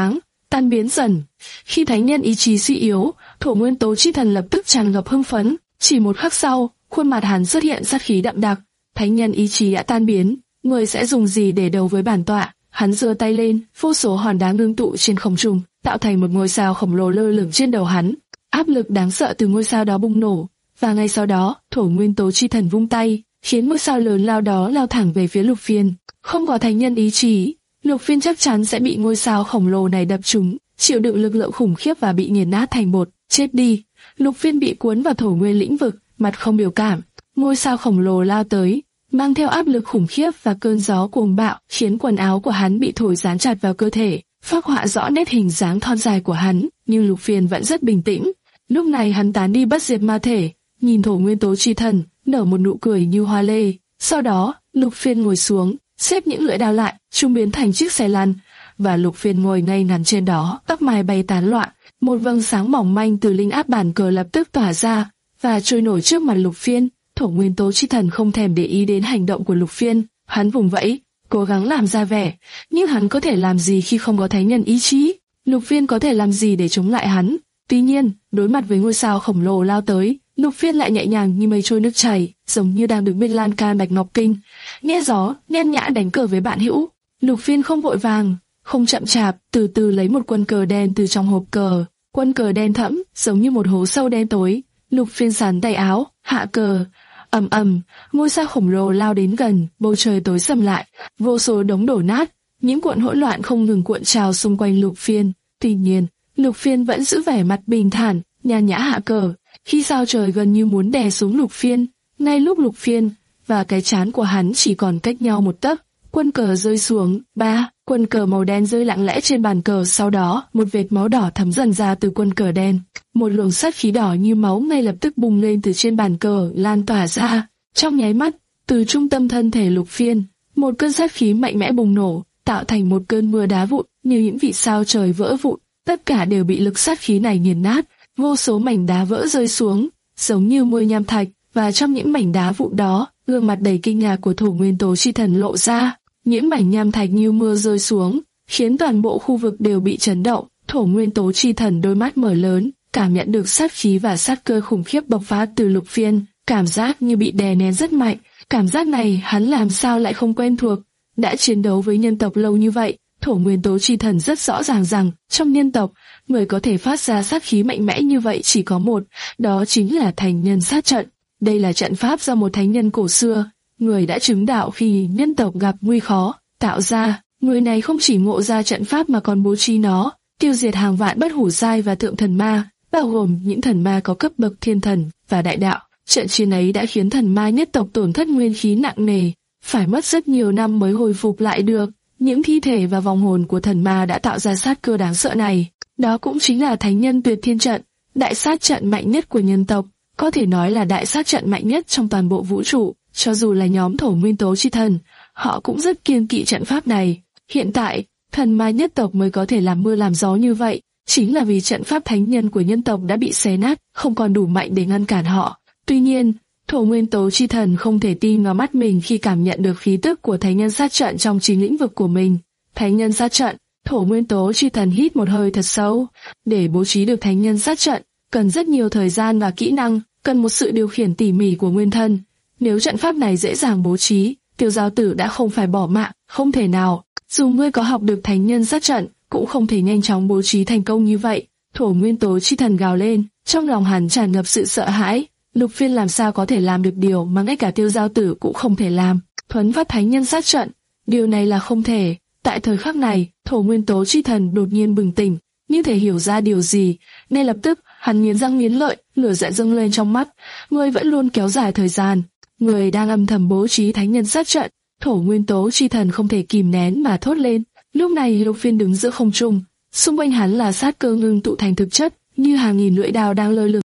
Speaker 2: tan biến dần. Khi thánh nhân ý chí suy yếu, thổ nguyên tố chi thần lập tức tràn ngập hưng phấn. Chỉ một khắc sau, khuôn mặt hắn xuất hiện sát khí đậm đặc. Thánh nhân ý chí đã tan biến, người sẽ dùng gì để đấu với bản tọa? Hắn giơ tay lên, vô số hòn đá ngưng tụ trên không trung, tạo thành một ngôi sao khổng lồ lơ lửng trên đầu hắn. Áp lực đáng sợ từ ngôi sao đó bùng nổ, và ngay sau đó, thổ nguyên tố chi thần vung tay, khiến ngôi sao lớn lao đó lao thẳng về phía Lục Phiên. Không có thánh nhân ý chí, Lục Phiên chắc chắn sẽ bị ngôi sao khổng lồ này đập trúng, chịu đựng lực lượng khủng khiếp và bị nghiền nát thành bột. Chết đi! Lục Phiên bị cuốn vào thổ nguyên lĩnh vực, mặt không biểu cảm. Ngôi sao khổng lồ lao tới, mang theo áp lực khủng khiếp và cơn gió cuồng bạo, khiến quần áo của hắn bị thổi dán chặt vào cơ thể, phác họa rõ nét hình dáng thon dài của hắn. Nhưng Lục Phiên vẫn rất bình tĩnh. Lúc này hắn tán đi bất diệt ma thể, nhìn thổ nguyên tố chi thần, nở một nụ cười như hoa lê. Sau đó, Lục Phiên ngồi xuống, xếp những lưỡi đao lại, chúng biến thành chiếc xe lăn, và Lục Phiên ngồi ngay ngắn trên đó, tóc mai bay tán loạn. Một vầng sáng mỏng manh từ linh áp bản cờ lập tức tỏa ra và trôi nổi trước mặt Lục Phiên. Thổ nguyên tố chi thần không thèm để ý đến hành động của Lục Phiên, hắn vùng vẫy, cố gắng làm ra vẻ, nhưng hắn có thể làm gì khi không có thánh nhân ý chí? Lục Phiên có thể làm gì để chống lại hắn? Tuy nhiên, đối mặt với ngôi sao khổng lồ lao tới, Lục Phiên lại nhẹ nhàng như mây trôi nước chảy, giống như đang đứng bên lan can bạch ngọc kinh, nghe gió, nhen nhã đánh cờ với bạn hữu. Lục Phiên không vội vàng, không chậm chạp, từ từ lấy một quân cờ đen từ trong hộp cờ. Quân cờ đen thẫm, giống như một hố sâu đen tối. Lục Phiên sắn tay áo, hạ cờ. Ầm ầm, ngôi sao khổng lồ lao đến gần, bầu trời tối sầm lại, vô số đống đổ nát, những cuộn hỗn loạn không ngừng cuộn trào xung quanh Lục Phiên. Tuy nhiên, Lục Phiên vẫn giữ vẻ mặt bình thản, nhàn nhã hạ cờ. Khi sao trời gần như muốn đè xuống Lục Phiên, ngay lúc Lục Phiên và cái trán của hắn chỉ còn cách nhau một tấc, quân cờ rơi xuống. Ba, quân cờ màu đen rơi lặng lẽ trên bàn cờ. Sau đó, một vệt máu đỏ thấm dần ra từ quân cờ đen. Một luồng sát khí đỏ như máu ngay lập tức bùng lên từ trên bàn cờ, lan tỏa ra. Trong nháy mắt, từ trung tâm thân thể Lục Phiên, một cơn sát khí mạnh mẽ bùng nổ, tạo thành một cơn mưa đá vụn, như những vì sao trời vỡ vụn. Tất cả đều bị lực sát khí này nghiền nát. Vô số mảnh đá vỡ rơi xuống, giống như mưa nham thạch, và trong những mảnh đá vụn đó, gương mặt đầy kinh ngạc của thổ nguyên tố chi thần lộ ra. Những mảnh nham thạch như mưa rơi xuống, khiến toàn bộ khu vực đều bị chấn động. Thổ nguyên tố chi thần đôi mắt mở lớn, cảm nhận được sát khí và sát cơ khủng khiếp bộc phát từ Lục Phiên, cảm giác như bị đè nén rất mạnh. Cảm giác này hắn làm sao lại không quen thuộc? Đã chiến đấu với nhân tộc lâu như vậy, thổ nguyên tố chi thần rất rõ ràng rằng trong nhân tộc, người có thể phát ra sát khí mạnh mẽ như vậy chỉ có một, đó chính là thánh nhân sát trận. Đây là trận pháp do một thánh nhân cổ xưa, người đã chứng đạo khi nhân tộc gặp nguy khó, tạo ra. Người này không chỉ ngộ ra trận pháp mà còn bố trí nó, tiêu diệt hàng vạn bất hủ giai và thượng thần ma, bao gồm những thần ma có cấp bậc thiên thần và đại đạo. Trận chiến ấy đã khiến thần ma nhất tộc tổn thất nguyên khí nặng nề, phải mất rất nhiều năm mới hồi phục lại được. Những thi thể và vong hồn của thần ma đã tạo ra sát cơ đáng sợ này. Đó cũng chính là thánh nhân tuyệt thiên trận, đại sát trận mạnh nhất của nhân tộc, có thể nói là đại sát trận mạnh nhất trong toàn bộ vũ trụ. Cho dù là nhóm thổ nguyên tố chi thần, họ cũng rất kiêng kỵ trận pháp này. Hiện tại, thần ma nhất tộc mới có thể làm mưa làm gió như vậy, chính là vì trận pháp thánh nhân của nhân tộc đã bị xé nát, không còn đủ mạnh để ngăn cản họ. Tuy nhiên, thổ nguyên tố chi thần không thể tin vào mắt mình khi cảm nhận được khí tức của thánh nhân sát trận trong chính lĩnh vực của mình. Thánh nhân sát trận, thổ nguyên tố chi thần hít một hơi thật sâu. Để bố trí được thánh nhân sát trận, cần rất nhiều thời gian và kỹ năng, cần một sự điều khiển tỉ mỉ của nguyên thân. Nếu trận pháp này dễ dàng bố trí, Tiêu Giao Tử đã không phải bỏ mạng, không thể nào. Dù ngươi có học được thánh nhân sát trận, cũng không thể nhanh chóng bố trí thành công như vậy. Thổ nguyên tố chi thần gào lên, trong lòng hắn tràn ngập sự sợ hãi. Lục Phiên làm sao có thể làm được điều mà ngay cả Tiêu Giao Tử cũng không thể làm, thuấn phát thánh nhân sát trận. Điều này là không thể. Tại thời khắc này, thổ nguyên tố chi thần đột nhiên bừng tỉnh, như thể hiểu ra điều gì, nên lập tức hắn nghiến răng nghiến lợi, lửa giận dâng lên trong mắt. Ngươi vẫn luôn kéo dài thời gian, người đang âm thầm bố trí thánh nhân sát trận. Thổ nguyên tố chi thần không thể kìm nén mà thốt lên. Lúc này Lục Phiên đứng giữa không trung, xung quanh hắn là sát cơ ngưng tụ thành thực chất, như hàng nghìn lưỡi đao đang lơ lửng.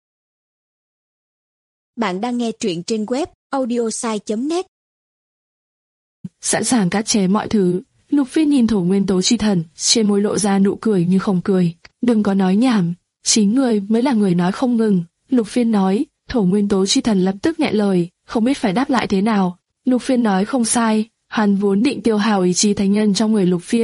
Speaker 3: Bạn đang nghe truyện trên web audiosai chấm net.
Speaker 2: Sẵn sàng cắt chém mọi thứ. Lục Phiên nhìn thổ nguyên tố chi thần, trên môi lộ ra nụ cười như không cười. Đừng có nói nhảm, chính người mới là người nói không ngừng. Lục Phiên nói. Thổ nguyên tố chi thần lập tức nghẹn lời, không biết phải đáp lại thế nào. Lục Phiên nói không sai, hắn vốn định tiêu hao ý chí thánh nhân trong người Lục Phiên,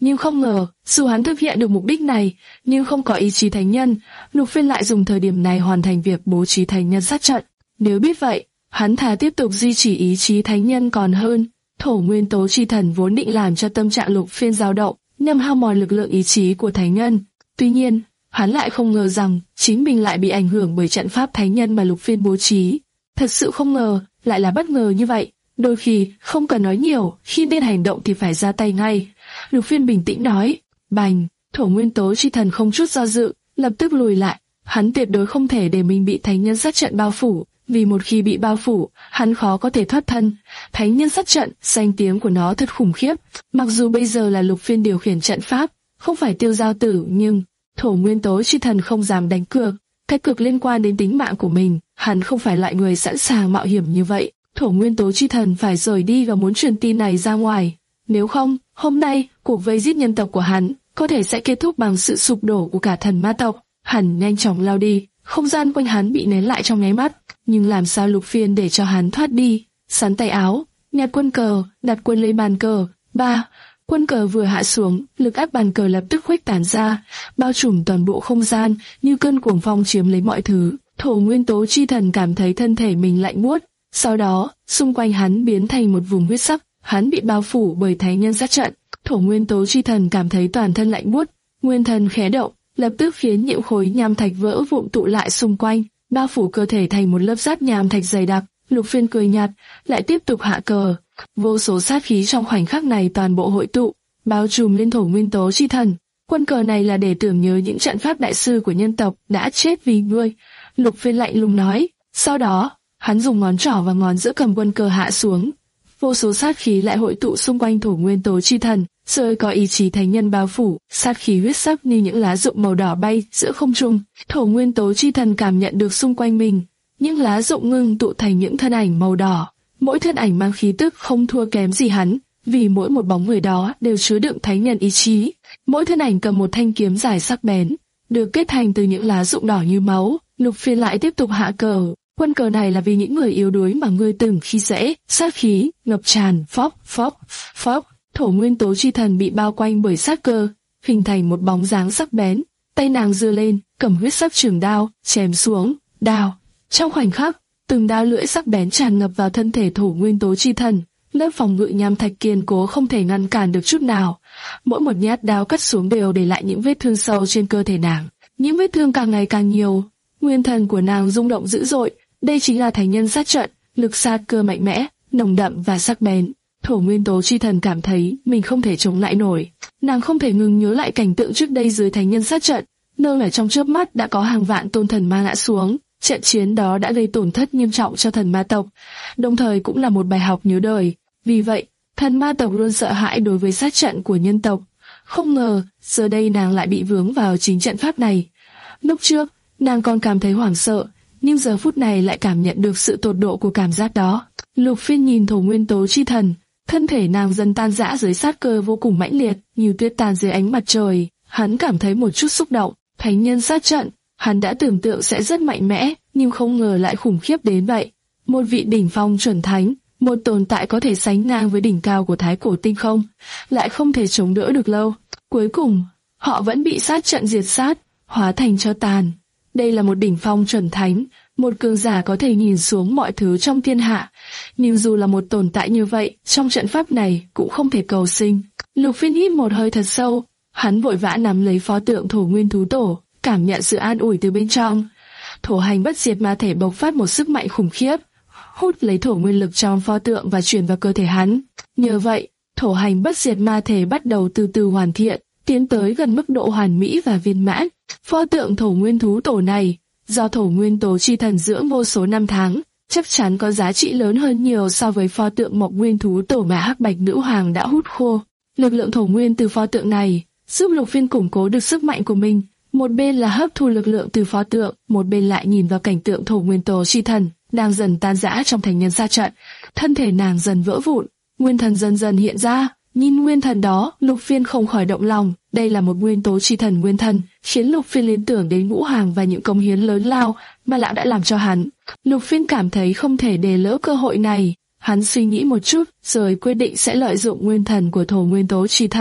Speaker 2: Nhưng không ngờ, dù hắn thực hiện được mục đích này, nhưng không có ý chí thánh nhân, Lục Phiên lại dùng thời điểm này hoàn thành việc bố trí thánh nhân sát trận. Nếu biết vậy, hắn thà tiếp tục duy trì ý chí thánh nhân còn hơn. Thổ nguyên tố chi thần vốn định làm cho tâm trạng Lục Phiên dao động, nhằm hao mòn lực lượng ý chí của thánh nhân. Tuy nhiên, hắn lại không ngờ rằng chính mình lại bị ảnh hưởng bởi trận pháp thánh nhân mà Lục Phiên bố trí. Thật sự không ngờ, lại là bất ngờ như vậy. Đôi khi, không cần nói nhiều, khi nên hành động thì phải ra tay ngay. Lục Phiên bình tĩnh nói, bành, thổ nguyên tố chi thần không chút do dự, lập tức lùi lại. Hắn tuyệt đối không thể để mình bị thánh nhân sát trận bao phủ, vì một khi bị bao phủ, hắn khó có thể thoát thân. Thánh nhân sát trận, danh tiếng của nó thật khủng khiếp. Mặc dù bây giờ là Lục Phiên điều khiển trận pháp, không phải Tiêu Giao Tử, nhưng thổ nguyên tố chi thần không dám đánh cược. Cái cược liên quan đến tính mạng của mình, hắn không phải loại người sẵn sàng mạo hiểm như vậy. Thổ nguyên tố chi thần phải rời đi và muốn truyền tin này ra ngoài. Nếu không, hôm nay, cuộc vây giết nhân tộc của hắn có thể sẽ kết thúc bằng sự sụp đổ của cả thần ma tộc. Hắn nhanh chóng lao đi, không gian quanh hắn bị nén lại trong nháy mắt. Nhưng làm sao Lục Phiên để cho hắn thoát đi? Sắn tay áo, nhặt quân cờ, đặt quân lấy bàn cờ. Ba, quân cờ vừa hạ xuống, lực áp bàn cờ lập tức khuếch tán ra, bao trùm toàn bộ không gian như cơn cuồng phong chiếm lấy mọi thứ. Thổ nguyên tố chi thần cảm thấy thân thể mình lạnh buốt. Sau đó, xung quanh hắn biến thành một vùng huyết sắc, hắn bị bao phủ bởi thánh nhân sát trận. Thổ nguyên tố chi thần cảm thấy toàn thân lạnh buốt, nguyên thần khẽ động, lập tức khiến những khối nham thạch vỡ vụn tụ lại xung quanh, bao phủ cơ thể thành một lớp giáp nham thạch dày đặc. Lục Phiên cười nhạt, lại tiếp tục hạ cờ. Vô số sát khí trong khoảnh khắc này toàn bộ hội tụ, bao trùm lên thổ nguyên tố chi thần. Quân cờ này là để tưởng nhớ những trận pháp đại sư của nhân tộc đã chết vì ngươi. Lục Phiên lạnh lùng nói. Sau đó, hắn dùng ngón trỏ và ngón giữa cầm quân cờ hạ xuống. Vô số sát khí lại hội tụ xung quanh thổ nguyên tố chi thần, rồi có ý chí thánh nhân bao phủ, sát khí huyết sắc như những lá rụng màu đỏ bay giữa không trung. Thổ nguyên tố chi thần cảm nhận được xung quanh mình, những lá rụng ngưng tụ thành những thân ảnh màu đỏ. Mỗi thân ảnh mang khí tức không thua kém gì hắn, vì mỗi một bóng người đó đều chứa đựng thánh nhân ý chí. Mỗi thân ảnh cầm một thanh kiếm dài sắc bén, được kết thành từ những lá rụng đỏ như máu. Lục Phiên lại tiếp tục hạ cờ. Quân cờ này là vì những người yếu đuối mà ngươi từng khi dễ. Sát khí ngập tràn, phốc phốc phốc. Thổ nguyên tố chi thần bị bao quanh bởi sát cơ, hình thành một bóng dáng sắc bén. Tay nàng giơ lên, cầm huyết sắc trường đao, chém xuống. Đao. Trong khoảnh khắc, từng đao lưỡi sắc bén tràn ngập vào thân thể thổ nguyên tố chi thần. Lớp phòng ngự nham thạch kiên cố không thể ngăn cản được chút nào. Mỗi một nhát đao cắt xuống đều để lại những vết thương sâu trên cơ thể nàng. Những vết thương càng ngày càng nhiều. Nguyên thần của nàng rung động dữ dội. Đây chính là thánh nhân sát trận, lực sát cơ mạnh mẽ, nồng đậm và sắc bén. Thổ nguyên tố chi thần cảm thấy mình không thể chống lại nổi. Nàng không thể ngừng nhớ lại cảnh tượng trước đây dưới thánh nhân sát trận, nơi ở trong chớp mắt đã có hàng vạn tôn thần ma ngã xuống. Trận chiến đó đã gây tổn thất nghiêm trọng cho thần ma tộc, đồng thời cũng là một bài học nhớ đời. Vì vậy, thần ma tộc luôn sợ hãi đối với sát trận của nhân tộc. Không ngờ, giờ đây nàng lại bị vướng vào chính trận pháp này. Lúc trước, nàng còn cảm thấy hoảng sợ, nhưng giờ phút này lại cảm nhận được sự tột độ của cảm giác đó. Lục Phiên nhìn thổ nguyên tố chi thần, thân thể nàng dần tan rã dưới sát cơ vô cùng mãnh liệt, như tuyết tan dưới ánh mặt trời. Hắn cảm thấy một chút xúc động. Thánh nhân sát trận, hắn đã tưởng tượng sẽ rất mạnh mẽ, nhưng không ngờ lại khủng khiếp đến vậy. Một vị đỉnh phong chuẩn thánh, một tồn tại có thể sánh ngang với đỉnh cao của thái cổ tinh không, lại không thể chống đỡ được lâu. Cuối cùng, họ vẫn bị sát trận diệt sát, hóa thành tro tàn. Đây là một đỉnh phong chuẩn thánh, một cường giả có thể nhìn xuống mọi thứ trong thiên hạ, nhưng dù là một tồn tại như vậy, trong trận pháp này cũng không thể cầu sinh. Lục Phiên hít một hơi thật sâu, hắn vội vã nắm lấy pho tượng thổ nguyên thú tổ, cảm nhận sự an ủi từ bên trong. Thổ hành bất diệt ma thể bộc phát một sức mạnh khủng khiếp, hút lấy thổ nguyên lực trong pho tượng và truyền vào cơ thể hắn. Nhờ vậy, thổ hành bất diệt ma thể bắt đầu từ từ hoàn thiện, tiến tới gần mức độ hoàn mỹ và viên mãn. Pho tượng thổ nguyên thú tổ này, do thổ nguyên tố chi thần dưỡng vô số năm tháng, chắc chắn có giá trị lớn hơn nhiều so với pho tượng mộc nguyên thú tổ mà Hắc Bạch Nữ Hoàng đã hút khô. Lực lượng thổ nguyên từ pho tượng này giúp Lục Phiên củng cố được sức mạnh của mình. Một bên là hấp thu lực lượng từ pho tượng, một bên lại nhìn vào cảnh tượng thổ nguyên tố chi thần đang dần tan rã trong thành nhân sát trận. Thân thể nàng dần vỡ vụn, nguyên thần dần dần hiện ra. Nhìn nguyên thần đó, Lục Phiên không khỏi động lòng. Đây là một nguyên tố chi thần nguyên thần, khiến Lục Phiên liên tưởng đến Ngũ Hàng và những công hiến lớn lao mà lão đã làm cho hắn. Lục Phiên cảm thấy không thể để lỡ cơ hội này. Hắn suy nghĩ một chút, rồi quyết định sẽ lợi dụng nguyên thần của thổ nguyên tố chi thần.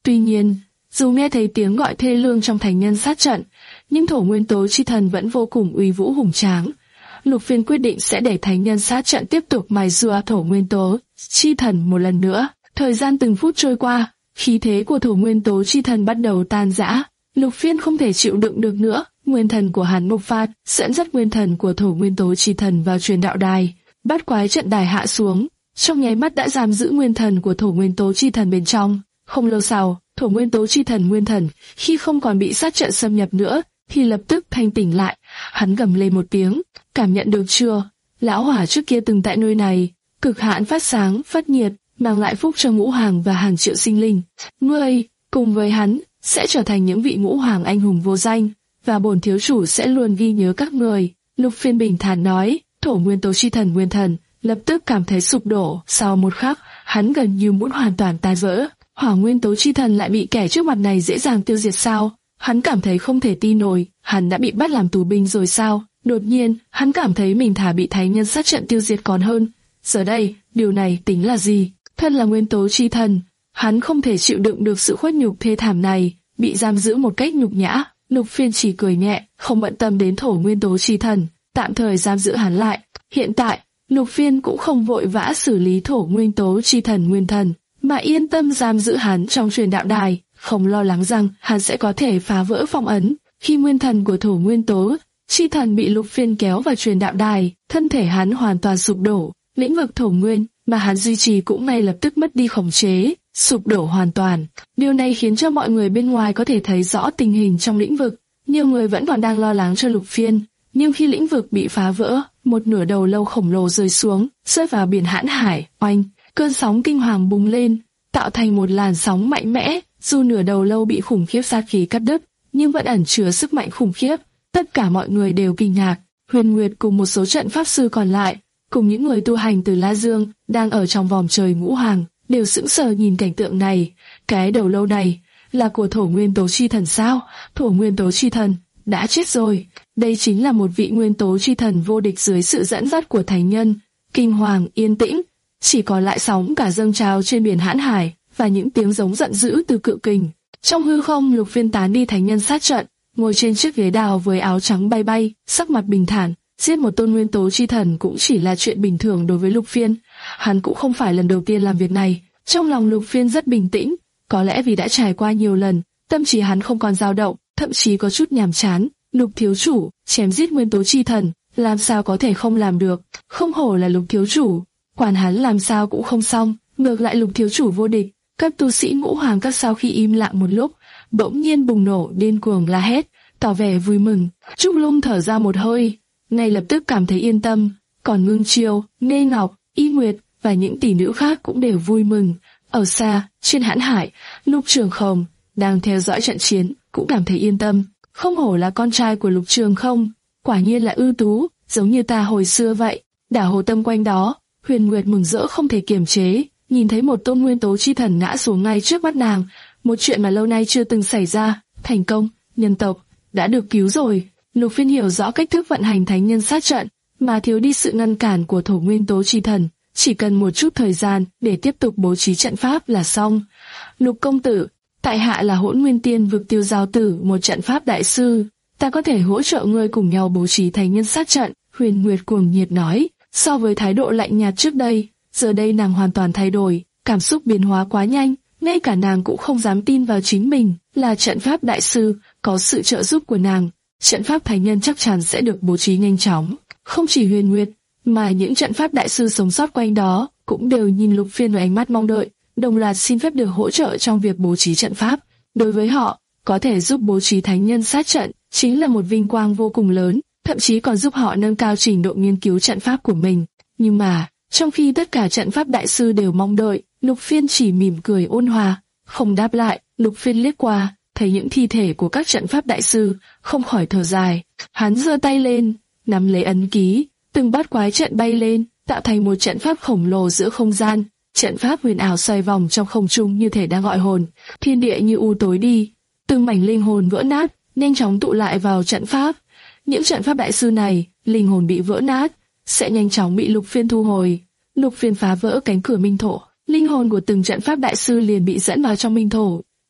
Speaker 2: Tuy nhiên, dù nghe thấy tiếng gọi thê lương trong thành nhân sát trận, nhưng thổ nguyên tố chi thần vẫn vô cùng uy vũ hùng tráng. Lục Phiên quyết định sẽ để thánh nhân sát trận tiếp tục mài rua thổ nguyên tố chi thần một lần nữa. Thời gian từng phút trôi qua, khí thế của thổ nguyên tố chi thần bắt đầu tan rã. Lục Phiên không thể chịu đựng được nữa, nguyên thần của hắn bộc phát, dẫn dắt nguyên thần của thổ nguyên tố chi thần vào truyền đạo đài. Bát quái trận đài hạ xuống, trong nháy mắt đã giam giữ nguyên thần của thổ nguyên tố chi thần bên trong. Không lâu sau, thổ nguyên tố chi thần nguyên thần khi không còn bị sát trận xâm nhập nữa, thì lập tức thanh tỉnh lại. Hắn gầm lên một tiếng, cảm nhận được chưa? Lão hỏa trước kia từng tại nơi này, cực hạn phát sáng, phát nhiệt, mang lại phúc cho ngũ hoàng và hàng triệu sinh linh. Ngươi, cùng với hắn, sẽ trở thành những vị ngũ hoàng anh hùng vô danh, và bổn thiếu chủ sẽ luôn ghi nhớ các người. Lục Phiên bình thản nói. Thổ nguyên tố chi thần nguyên thần lập tức cảm thấy sụp đổ. Sau một khắc, hắn gần như muốn hoàn toàn tan vỡ. Hỏa nguyên tố chi thần lại bị kẻ trước mặt này dễ dàng tiêu diệt sao? Hắn cảm thấy không thể tin nổi. Hắn đã bị bắt làm tù binh rồi sao? Đột nhiên, hắn cảm thấy mình thà bị thánh nhân sát trận tiêu diệt còn hơn. Giờ đây, điều này tính là gì? Thân là nguyên tố chi thần, hắn không thể chịu đựng được sự khuất nhục thê thảm này, bị giam giữ một cách nhục nhã. Lục Phiên chỉ cười nhẹ, không bận tâm đến thổ nguyên tố chi thần, tạm thời giam giữ hắn lại. Hiện tại, Lục Phiên cũng không vội vã xử lý thổ nguyên tố chi thần nguyên thần, mà yên tâm giam giữ hắn trong truyền đạo đài, không lo lắng rằng hắn sẽ có thể phá vỡ phong ấn. Khi nguyên thần của thổ nguyên tố chi thần bị Lục Phiên kéo vào truyền đạo đài, thân thể hắn hoàn toàn sụp đổ, lĩnh vực thổ nguyên mà hắn duy trì cũng ngay lập tức mất đi khống chế, sụp đổ hoàn toàn. Điều này khiến cho mọi người bên ngoài có thể thấy rõ tình hình trong lĩnh vực. Nhiều người vẫn còn đang lo lắng cho Lục Phiên, nhưng khi lĩnh vực bị phá vỡ, một nửa đầu lâu khổng lồ rơi xuống, rơi vào biển hãn hải. Oanh, cơn sóng kinh hoàng bùng lên, tạo thành một làn sóng mạnh mẽ. Dù nửa đầu lâu bị khủng khiếp sát khí cắt đứt, nhưng vẫn ẩn chứa sức mạnh khủng khiếp. Tất cả mọi người đều kinh ngạc. Huyền Nguyệt cùng một số trận pháp sư còn lại, cùng những người tu hành từ La Dương đang ở trong vòng trời ngũ hoàng, đều sững sờ nhìn cảnh tượng này. Cái đầu lâu này là của thổ nguyên tố chi thần sao? Thổ nguyên tố chi thần đã chết rồi. Đây chính là một vị nguyên tố chi thần vô địch dưới sự dẫn dắt của thánh nhân. Kinh hoàng yên tĩnh, chỉ còn lại sóng cả dâng trào trên biển hãn hải và những tiếng giống giận dữ từ cự kình. Trong hư không, Lục Phiên tán đi thánh nhân sát trận, ngồi trên chiếc ghế đào với áo trắng bay bay, sắc mặt bình thản. Giết một tôn nguyên tố chi thần cũng chỉ là chuyện bình thường đối với Lục Phiên. Hắn cũng không phải lần đầu tiên làm việc này. Trong lòng Lục Phiên rất bình tĩnh, có lẽ vì đã trải qua nhiều lần, tâm trí hắn không còn dao động, thậm chí có chút nhàm chán. Lục thiếu chủ, chém giết nguyên tố chi thần, làm sao có thể không làm được? Không hổ là Lục thiếu chủ, quản hắn làm sao cũng không xong. Ngược lại Lục thiếu chủ vô địch. Các tu sĩ ngũ hoàng các sau khi im lặng một lúc, bỗng nhiên bùng nổ điên cuồng la hét, tỏ vẻ vui mừng. Trúc Lung thở ra một hơi, ngay lập tức cảm thấy yên tâm. Còn Ngưng Chiêu, Nghê Ngọc, Y Nguyệt và những tỷ nữ khác cũng đều vui mừng. Ở xa, trên hãn hải, Lục Trường Không đang theo dõi trận chiến, cũng cảm thấy yên tâm. Không hổ là con trai của Lục Trường Không, quả nhiên là ưu tú, giống như ta hồi xưa vậy. Đảo hồ tâm quanh đó, Huyền Nguyệt mừng rỡ không thể kiềm chế, nhìn thấy một tôn nguyên tố chi thần ngã xuống ngay trước mắt nàng, một chuyện mà lâu nay chưa từng xảy ra. Thành công, nhân tộc đã được cứu rồi. Lục Phiên hiểu rõ cách thức vận hành thánh nhân sát trận, mà thiếu đi sự ngăn cản của thổ nguyên tố chi thần, chỉ cần một chút thời gian để tiếp tục bố trí trận pháp là xong. Lục công tử, tại hạ là Hỗn Nguyên Tiên Vực Tiêu Giao Tử, một trận pháp đại sư, ta có thể hỗ trợ ngươi cùng nhau bố trí thánh nhân sát trận. Huyền Nguyệt cuồng nhiệt nói. So với thái độ lạnh nhạt trước đây, giờ đây nàng hoàn toàn thay đổi, cảm xúc biến hóa quá nhanh, ngay cả nàng cũng không dám tin vào chính mình là trận pháp đại sư. Có sự trợ giúp của nàng, trận pháp thánh nhân chắc chắn sẽ được bố trí nhanh chóng. Không chỉ Huyền Nguyệt, mà những trận pháp đại sư sống sót quanh đó cũng đều nhìn Lục Phiên với ánh mắt mong đợi, đồng loạt xin phép được hỗ trợ trong việc bố trí trận pháp. Đối với họ, có thể giúp bố trí thánh nhân sát trận chính là một vinh quang vô cùng lớn, thậm chí còn giúp họ nâng cao trình độ nghiên cứu trận pháp của mình. Nhưng mà, trong khi tất cả trận pháp đại sư đều mong đợi, Lục Phiên chỉ mỉm cười ôn hòa, không đáp lại. Lục Phiên liếc qua, thấy những thi thể của các trận pháp đại sư, không khỏi thở dài. Hắn giơ tay lên, nắm lấy ấn ký, từng bát quái trận bay lên, tạo thành một trận pháp khổng lồ giữa không gian. Trận pháp huyền ảo xoay vòng trong không trung như thể đang gọi hồn. Thiên địa như u tối đi, từng mảnh linh hồn vỡ nát, nhanh chóng tụ lại vào trận pháp. Những trận pháp đại sư này, linh hồn bị vỡ nát, sẽ nhanh chóng bị Lục Phiên thu hồi. Lục Phiên phá vỡ cánh cửa minh thổ, linh hồn của từng trận pháp đại sư liền bị dẫn vào trong minh thổ.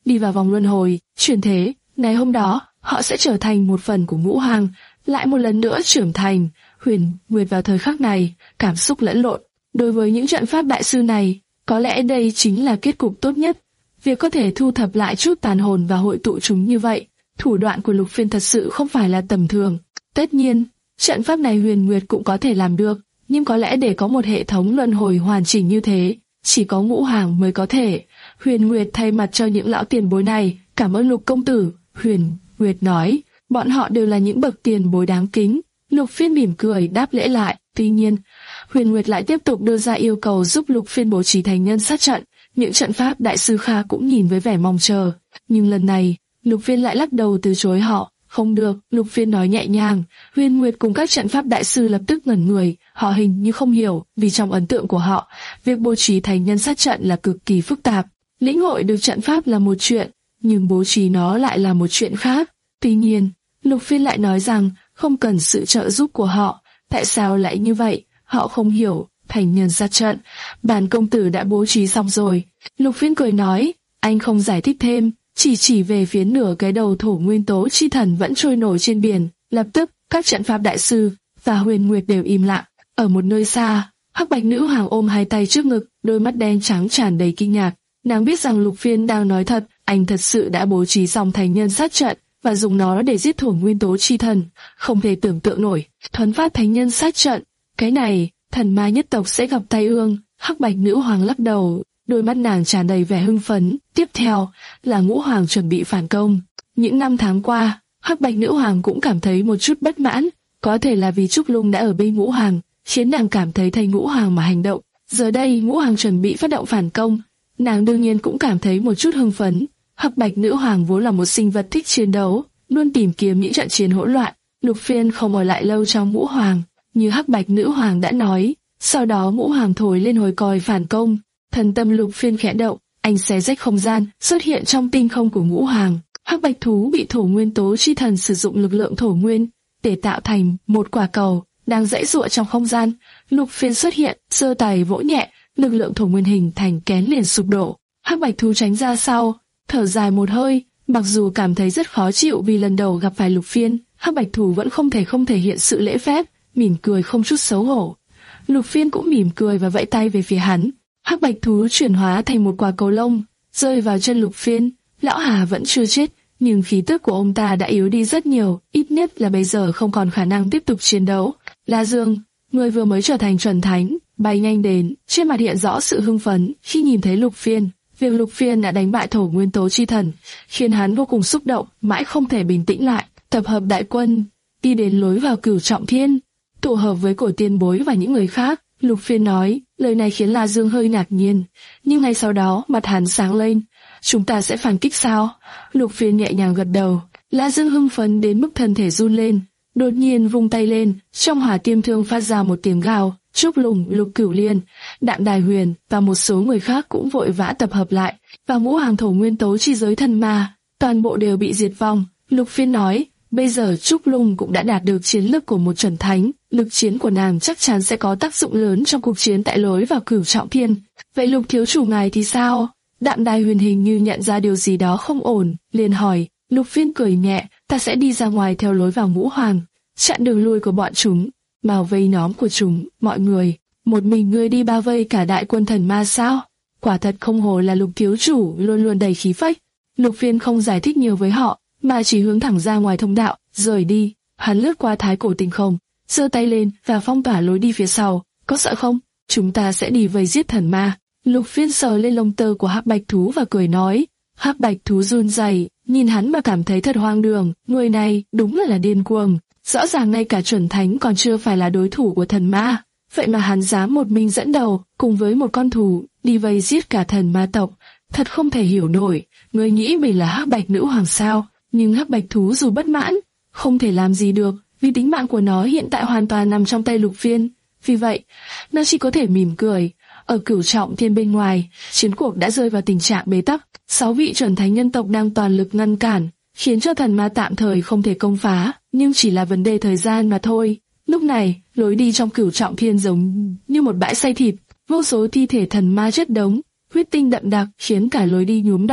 Speaker 2: đi vào vòng luân hồi, chuyển thế. Ngày hôm đó, họ sẽ trở thành một phần của Ngũ Hoàng, lại một lần nữa trưởng thành. Huyền Nguyệt vào thời khắc này, cảm xúc lẫn lộn. Đối với những trận pháp đại sư này, có lẽ đây chính là kết cục tốt nhất. Việc có thể thu thập lại chút tàn hồn và hội tụ chúng như vậy, thủ đoạn của Lục Phiên thật sự không phải là tầm thường. Tất nhiên, trận pháp này Huyền Nguyệt cũng có thể làm được, nhưng có lẽ để có một hệ thống luân hồi hoàn chỉnh như thế, chỉ có Ngũ Hoàng mới có thể. Huyền Nguyệt thay mặt cho những lão tiền bối này, cảm ơn Lục công tử. Huyền Nguyệt nói, bọn họ đều là những bậc tiền bối đáng kính. Lục Phiên mỉm cười đáp lễ lại. Tuy nhiên, Huyền Nguyệt lại tiếp tục đưa ra yêu cầu giúp Lục Phiên bố trí thành nhân sát trận. Những trận pháp đại sư Kha cũng nhìn với vẻ mong chờ, nhưng lần này, Lục Phiên lại lắc đầu từ chối họ. Không được, Lục Phiên nói nhẹ nhàng. Huyền Nguyệt cùng các trận pháp đại sư lập tức ngẩn người, họ hình như không hiểu, vì trong ấn tượng của họ, việc bố trí thành nhân sát trận là cực kỳ phức tạp. Lĩnh hội được trận pháp là một chuyện, nhưng bố trí nó lại là một chuyện khác. Tuy nhiên, Lục Phiên lại nói rằng không cần sự trợ giúp của họ. Tại sao lại như vậy? Họ không hiểu. Thành nhân sát trận, bản công tử đã bố trí xong rồi. Lục Phiên cười nói, anh không giải thích thêm, chỉ chỉ về phía nửa cái đầu thổ nguyên tố chi thần vẫn trôi nổi trên biển. Lập tức, các trận pháp đại sư và Huyền Nguyệt đều im lặng. Ở một nơi xa, Hắc Bạch Nữ Hoàng ôm hai tay trước ngực, đôi mắt đen trắng tràn đầy kinh ngạc. Nàng biết rằng Lục Phiên đang nói thật, anh thật sự đã bố trí xong thành nhân sát trận và dùng nó để giết thổ nguyên tố chi thần. Không thể tưởng tượng nổi, thuấn phát thành nhân sát trận, cái này thần ma nhất tộc sẽ gặp tai ương. Hắc Bạch Nữ Hoàng lắc đầu, đôi mắt nàng tràn đầy vẻ hưng phấn. Tiếp theo là Ngũ Hoàng chuẩn bị phản công. Những năm tháng qua, Hắc Bạch Nữ Hoàng cũng cảm thấy một chút bất mãn, có thể là vì Trúc Lung đã ở bên Ngũ Hoàng, khiến nàng cảm thấy thay Ngũ Hoàng mà hành động. Giờ đây Ngũ Hoàng chuẩn bị phát động phản công, nàng đương nhiên cũng cảm thấy một chút hưng phấn. Hắc Bạch Nữ Hoàng vốn là một sinh vật thích chiến đấu, luôn tìm kiếm những trận chiến hỗn loạn. Lục Phiên không ở lại lâu trong Ngũ Hoàng, như Hắc Bạch Nữ Hoàng đã nói. Sau đó Ngũ Hoàng thổi lên hồi còi phản công, thần tâm Lục Phiên khẽ động, anh xé rách không gian, xuất hiện trong tinh không của Ngũ Hoàng. Hắc Bạch thú bị thổ nguyên tố chi thần sử dụng lực lượng thổ nguyên để tạo thành một quả cầu đang giãy giụa trong không gian. Lục Phiên xuất hiện, giơ tay vỗ nhẹ, lực lượng thổ nguyên hình thành kén liền sụp đổ. Hắc Bạch thú tránh ra sau, thở dài một hơi, mặc dù cảm thấy rất khó chịu vì lần đầu gặp phải Lục Phiên, Hắc Bạch thú vẫn không thể không thể hiện sự lễ phép, mỉm cười không chút xấu hổ. Lục Phiên cũng mỉm cười và vẫy tay về phía hắn. Hắc Bạch thú chuyển hóa thành một quả cầu lông, rơi vào chân Lục Phiên. Lão Hà vẫn chưa chết, nhưng khí tức của ông ta đã yếu đi rất nhiều, ít nhất là bây giờ không còn khả năng tiếp tục chiến đấu. La Dương, người vừa mới trở thành chuẩn thánh, bay nhanh đến, trên mặt hiện rõ sự hưng phấn khi nhìn thấy Lục Phiên. Việc Lục Phiên đã đánh bại thổ nguyên tố chi thần, khiến hắn vô cùng xúc động, mãi không thể bình tĩnh lại. Tập hợp đại quân, đi đến lối vào Cửu Trọng Thiên, tụ hợp với cổ tiên bối và những người khác. Lục Phiên nói, lời này khiến La Dương hơi ngạc nhiên, nhưng ngay sau đó mặt hắn sáng lên. Chúng ta sẽ phản kích sao? Lục Phiên nhẹ nhàng gật đầu. La Dương hưng phấn đến mức thân thể run lên, đột nhiên vung tay lên, trong hỏa tiêm thương phát ra một tiếng gào. Trúc Lùng, Lục Cửu Liên, Đạm Đài Huyền và một số người khác cũng vội vã tập hợp lại, và Ngũ Hoàng thổ nguyên tố chi giới thần ma, toàn bộ đều bị diệt vong. Lục Phiên nói, bây giờ Trúc Lung cũng đã đạt được chiến lực của một chuẩn thánh, lực chiến của nàng chắc chắn sẽ có tác dụng lớn trong cuộc chiến tại lối vào Cửu Trọng Thiên. Vậy Lục thiếu chủ ngài thì sao? Đạm Đài Huyền hình như nhận ra điều gì đó không ổn, liền hỏi. Lục Phiên cười nhẹ, ta sẽ đi ra ngoài theo lối vào Ngũ Hoàng, chặn đường lui của bọn chúng, bao vây nhóm của chúng. Mọi người, một mình ngươi đi bao vây cả đại quân thần ma sao? Quả thật không hổ là Lục thiếu chủ, luôn luôn đầy khí phách. Lục Phiên không giải thích nhiều với họ, mà chỉ hướng thẳng ra ngoài thông đạo, rời đi. Hắn lướt qua thái cổ tinh không, giơ tay lên và phong tỏa lối đi phía sau. Có sợ không? Chúng ta sẽ đi vây giết thần ma. Lục Phiên sờ lên lông tơ của Hắc Bạch thú và cười nói. Hắc Bạch thú run rẩy, nhìn hắn mà cảm thấy thật hoang đường. Người này đúng là là điên cuồng. Rõ ràng ngay cả chuẩn thánh còn chưa phải là đối thủ của thần ma, vậy mà hắn dám một mình dẫn đầu, cùng với một con thú, đi vây giết cả thần ma tộc. Thật không thể hiểu nổi. Ngươi nghĩ mình là Hắc Bạch nữ hoàng sao? Nhưng Hắc Bạch thú dù bất mãn, không thể làm gì được, vì tính mạng của nó hiện tại hoàn toàn nằm trong tay Lục Phiên. Vì vậy, nó chỉ có thể mỉm cười. Ở Cửu Trọng Thiên bên ngoài, chiến cuộc đã rơi vào tình trạng bế tắc. Sáu vị chuẩn thánh nhân tộc đang toàn lực ngăn cản, khiến cho thần ma tạm thời không thể công phá, nhưng chỉ là vấn đề thời gian mà thôi. Lúc này, lối đi trong Cửu Trọng Thiên giống như một bãi xay thịt, vô số thi thể thần ma chất đống, huyết tinh đậm đặc khiến cả lối đi nhuốm đỏ.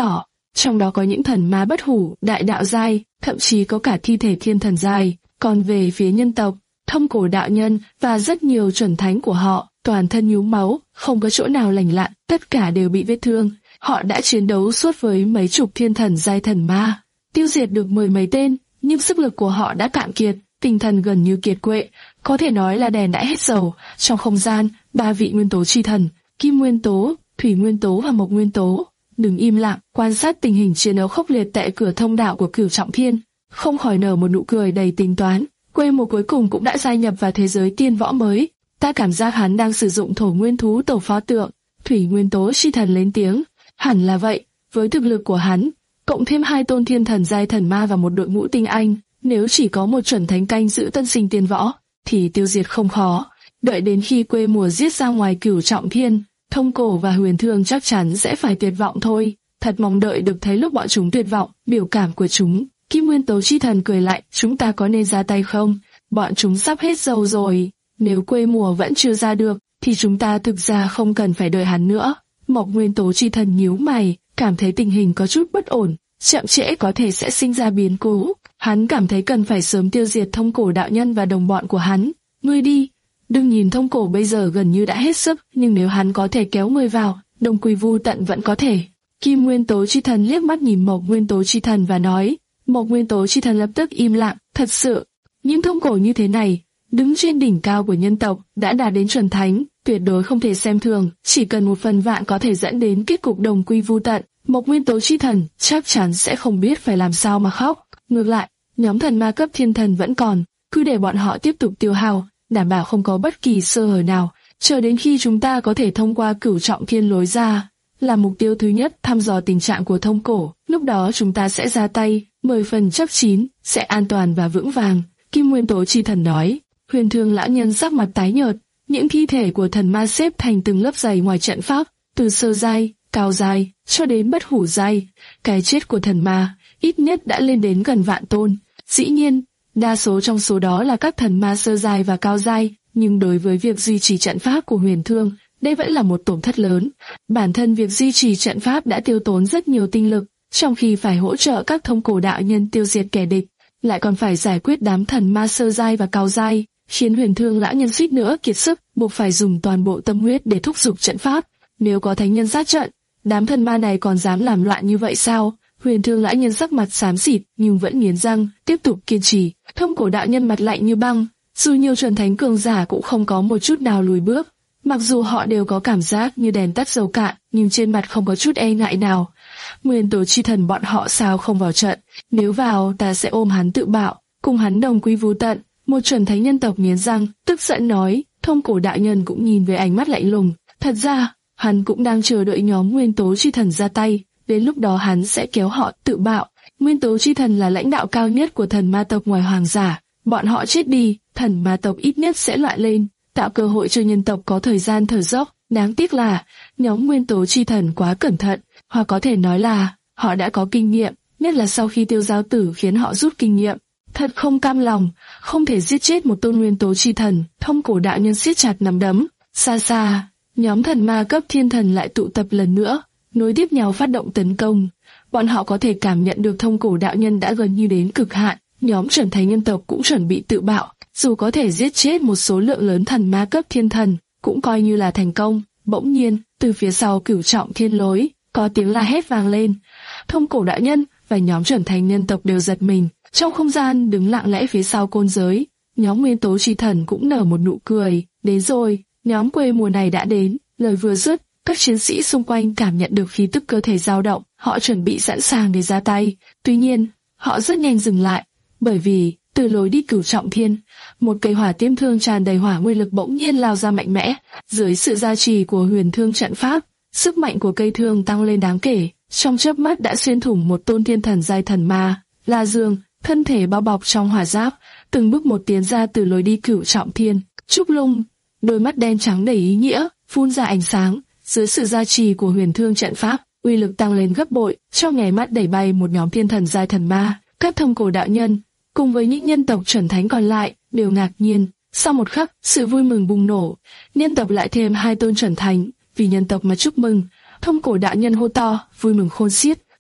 Speaker 2: trong đó có những thần ma bất hủ, đại đạo giai, thậm chí có cả thi thể thiên thần giai. Còn về phía nhân tộc, Thông Cổ đạo nhân và rất nhiều chuẩn thánh của họ, toàn thân nhuốm máu, không có chỗ nào lành lặn, tất cả đều bị vết thương. Họ đã chiến đấu suốt với mấy chục thiên thần giai thần ma, tiêu diệt được mười mấy tên, nhưng sức lực của họ đã cạn kiệt, tinh thần gần như kiệt quệ, có thể nói là đèn đã hết dầu. Trong không gian, ba vị nguyên tố chi thần, Kim Nguyên Tố, Thủy Nguyên Tố và Mộc Nguyên Tố, đứng im lặng, quan sát tình hình chiến đấu khốc liệt tại cửa thông đạo của Cửu Trọng Thiên, không khỏi nở một nụ cười đầy tính toán. Quê mùa cuối cùng cũng đã gia nhập vào thế giới tiên võ mới. Ta cảm giác hắn đang sử dụng thổ nguyên thú tổ pho tượng. Thủy Nguyên Tố chi thần lên tiếng. Hẳn là vậy, với thực lực của hắn, cộng thêm hai tôn thiên thần giai thần ma và một đội ngũ tinh anh, nếu chỉ có một chuẩn thánh canh giữ tân sinh tiên võ, thì tiêu diệt không khó. Đợi đến khi quê mùa giết ra ngoài Cửu Trọng Thiên, Thông Cổ và Huyền Thương chắc chắn sẽ phải tuyệt vọng thôi. Thật mong đợi được thấy lúc bọn chúng tuyệt vọng, biểu cảm của chúng. Kim Nguyên Tố chi thần cười lại, chúng ta có nên ra tay không? Bọn chúng sắp hết dầu rồi. Nếu quê mùa vẫn chưa ra được, thì chúng ta thực ra không cần phải đợi hắn nữa. Mộc Nguyên Tố chi thần nhíu mày, cảm thấy tình hình có chút bất ổn, chậm trễ có thể sẽ sinh ra biến cố. Hắn cảm thấy cần phải sớm tiêu diệt Thông Cổ đạo nhân và đồng bọn của hắn. Ngươi đi, đừng nhìn Thông Cổ bây giờ gần như đã hết sức, nhưng nếu hắn có thể kéo ngươi vào, đồng quy vu tận vẫn có thể. Kim Nguyên Tố chi thần liếc mắt nhìn Mộc Nguyên Tố chi thần và nói. Mộc Nguyên Tố chi thần lập tức im lặng, thật sự, những Thông Cổ như thế này, đứng trên đỉnh cao của nhân tộc, đã đạt đến chuẩn thánh, tuyệt đối không thể xem thường, chỉ cần một phần vạn có thể dẫn đến kết cục đồng quy vu tận. Mộc Nguyên Tố chi thần chắc chắn sẽ không biết phải làm sao mà khóc. Ngược lại, nhóm thần ma cấp thiên thần vẫn còn, cứ để bọn họ tiếp tục tiêu hao, đảm bảo không có bất kỳ sơ hở nào, chờ đến khi chúng ta có thể thông qua Cửu Trọng Thiên lối ra, là mục tiêu thứ nhất thăm dò tình trạng của Thông Cổ. Lúc đó chúng ta sẽ ra tay, mười phần chắc chín, sẽ an toàn và vững vàng. Kim Nguyên Tố chi thần nói. Huyền Thương lão nhân sắc mặt tái nhợt, những thi thể của thần ma xếp thành từng lớp dày ngoài trận pháp, từ sơ giai, cao giai, cho đến bất hủ giai. Cái chết của thần ma, ít nhất đã lên đến gần vạn tôn. Dĩ nhiên, đa số trong số đó là các thần ma sơ giai và cao giai, nhưng đối với việc duy trì trận pháp của Huyền Thương, đây vẫn là một tổn thất lớn. Bản thân việc duy trì trận pháp đã tiêu tốn rất nhiều tinh lực, trong khi phải hỗ trợ các Thông Cổ đạo nhân tiêu diệt kẻ địch, lại còn phải giải quyết đám thần ma sơ giai và cao giai, khiến Huyền Thương lão nhân suýt nữa kiệt sức, buộc phải dùng toàn bộ tâm huyết để thúc giục trận pháp. Nếu có thánh nhân sát trận, đám thần ma này còn dám làm loạn như vậy sao? Huyền Thương lão nhân sắc mặt xám xịt nhưng vẫn nghiến răng, tiếp tục kiên trì. Thông Cổ đạo nhân mặt lạnh như băng, dù nhiều chuẩn thánh cường giả cũng không có một chút nào lùi bước. Mặc dù họ đều có cảm giác như đèn tắt dầu cạn, nhưng trên mặt không có chút e ngại nào. Nguyên Tố chi thần bọn họ sao không vào trận? Nếu vào, ta sẽ ôm hắn tự bạo, cùng hắn đồng quy vu tận. Một chuẩn thánh nhân tộc nghiến răng, tức giận nói. Thông Cổ đạo nhân cũng nhìn với ánh mắt lạnh lùng. Thật ra, hắn cũng đang chờ đợi nhóm Nguyên Tố chi thần ra tay. Đến lúc đó hắn sẽ kéo họ tự bạo. Nguyên Tố chi thần là lãnh đạo cao nhất của thần ma tộc ngoài hoàng giả. Bọn họ chết đi, thần ma tộc ít nhất sẽ loạn lên, tạo cơ hội cho nhân tộc có thời gian thở dốc. Đáng tiếc là, nhóm Nguyên Tố chi thần quá cẩn thận, hoặc có thể nói là, họ đã có kinh nghiệm, nhất là sau khi Tiêu Giao Tử khiến họ rút kinh nghiệm. Thật không cam lòng, không thể giết chết một tôn Nguyên Tố chi thần. Thông Cổ đạo nhân siết chặt nắm đấm. Xa xa, nhóm thần ma cấp thiên thần lại tụ tập lần nữa, nối tiếp nhau phát động tấn công. Bọn họ có thể cảm nhận được Thông Cổ đạo nhân đã gần như đến cực hạn. Nhóm chuẩn thánh nhân tộc cũng chuẩn bị tự bạo, dù có thể giết chết một số lượng lớn thần ma cấp thiên thần, cũng coi như là thành công. Bỗng nhiên, từ phía sau Cửu Trọng Thiên lối, có tiếng la hét vang lên. Thông Cổ đạo nhân và nhóm chuẩn thánh nhân tộc đều giật mình. Trong không gian đứng lặng lẽ phía sau côn giới, nhóm Nguyên Tố chi thần cũng nở một nụ cười. Đến rồi, nhóm quê mùa này đã đến. Lời vừa dứt, các chiến sĩ xung quanh cảm nhận được khí tức cơ thể dao động, họ chuẩn bị sẵn sàng để ra tay. Tuy nhiên, họ rất nhanh dừng lại, bởi vì từ lối đi Cửu Trọng Thiên, một cây hỏa tiêm thương tràn đầy hỏa nguyên lực bỗng nhiên lao ra mạnh mẽ. Dưới sự gia trì của Huyền Thương trận pháp, sức mạnh của cây thương tăng lên đáng kể, trong chớp mắt đã xuyên thủng một tôn thiên thần giai thần ma. La Dương, thân thể bao bọc trong hỏa giáp, từng bước một tiến ra từ lối đi Cửu Trọng Thiên. Trúc Lung, đôi mắt đen trắng đầy ý nghĩa, phun ra ánh sáng. Dưới sự gia trì của Huyền Thương trận pháp, uy lực tăng lên gấp bội, trong nháy mắt đẩy bay một nhóm thiên thần giai thần ma. Các Thông Cổ đạo nhân cùng với những nhân tộc chuẩn thánh còn lại đều ngạc nhiên. Sau một khắc, sự vui mừng bùng nổ. Nhân tộc lại thêm hai tôn chuẩn thánh, vì nhân tộc mà chúc mừng. Thông Cổ đạo nhân hô to, vui mừng khôn xiết.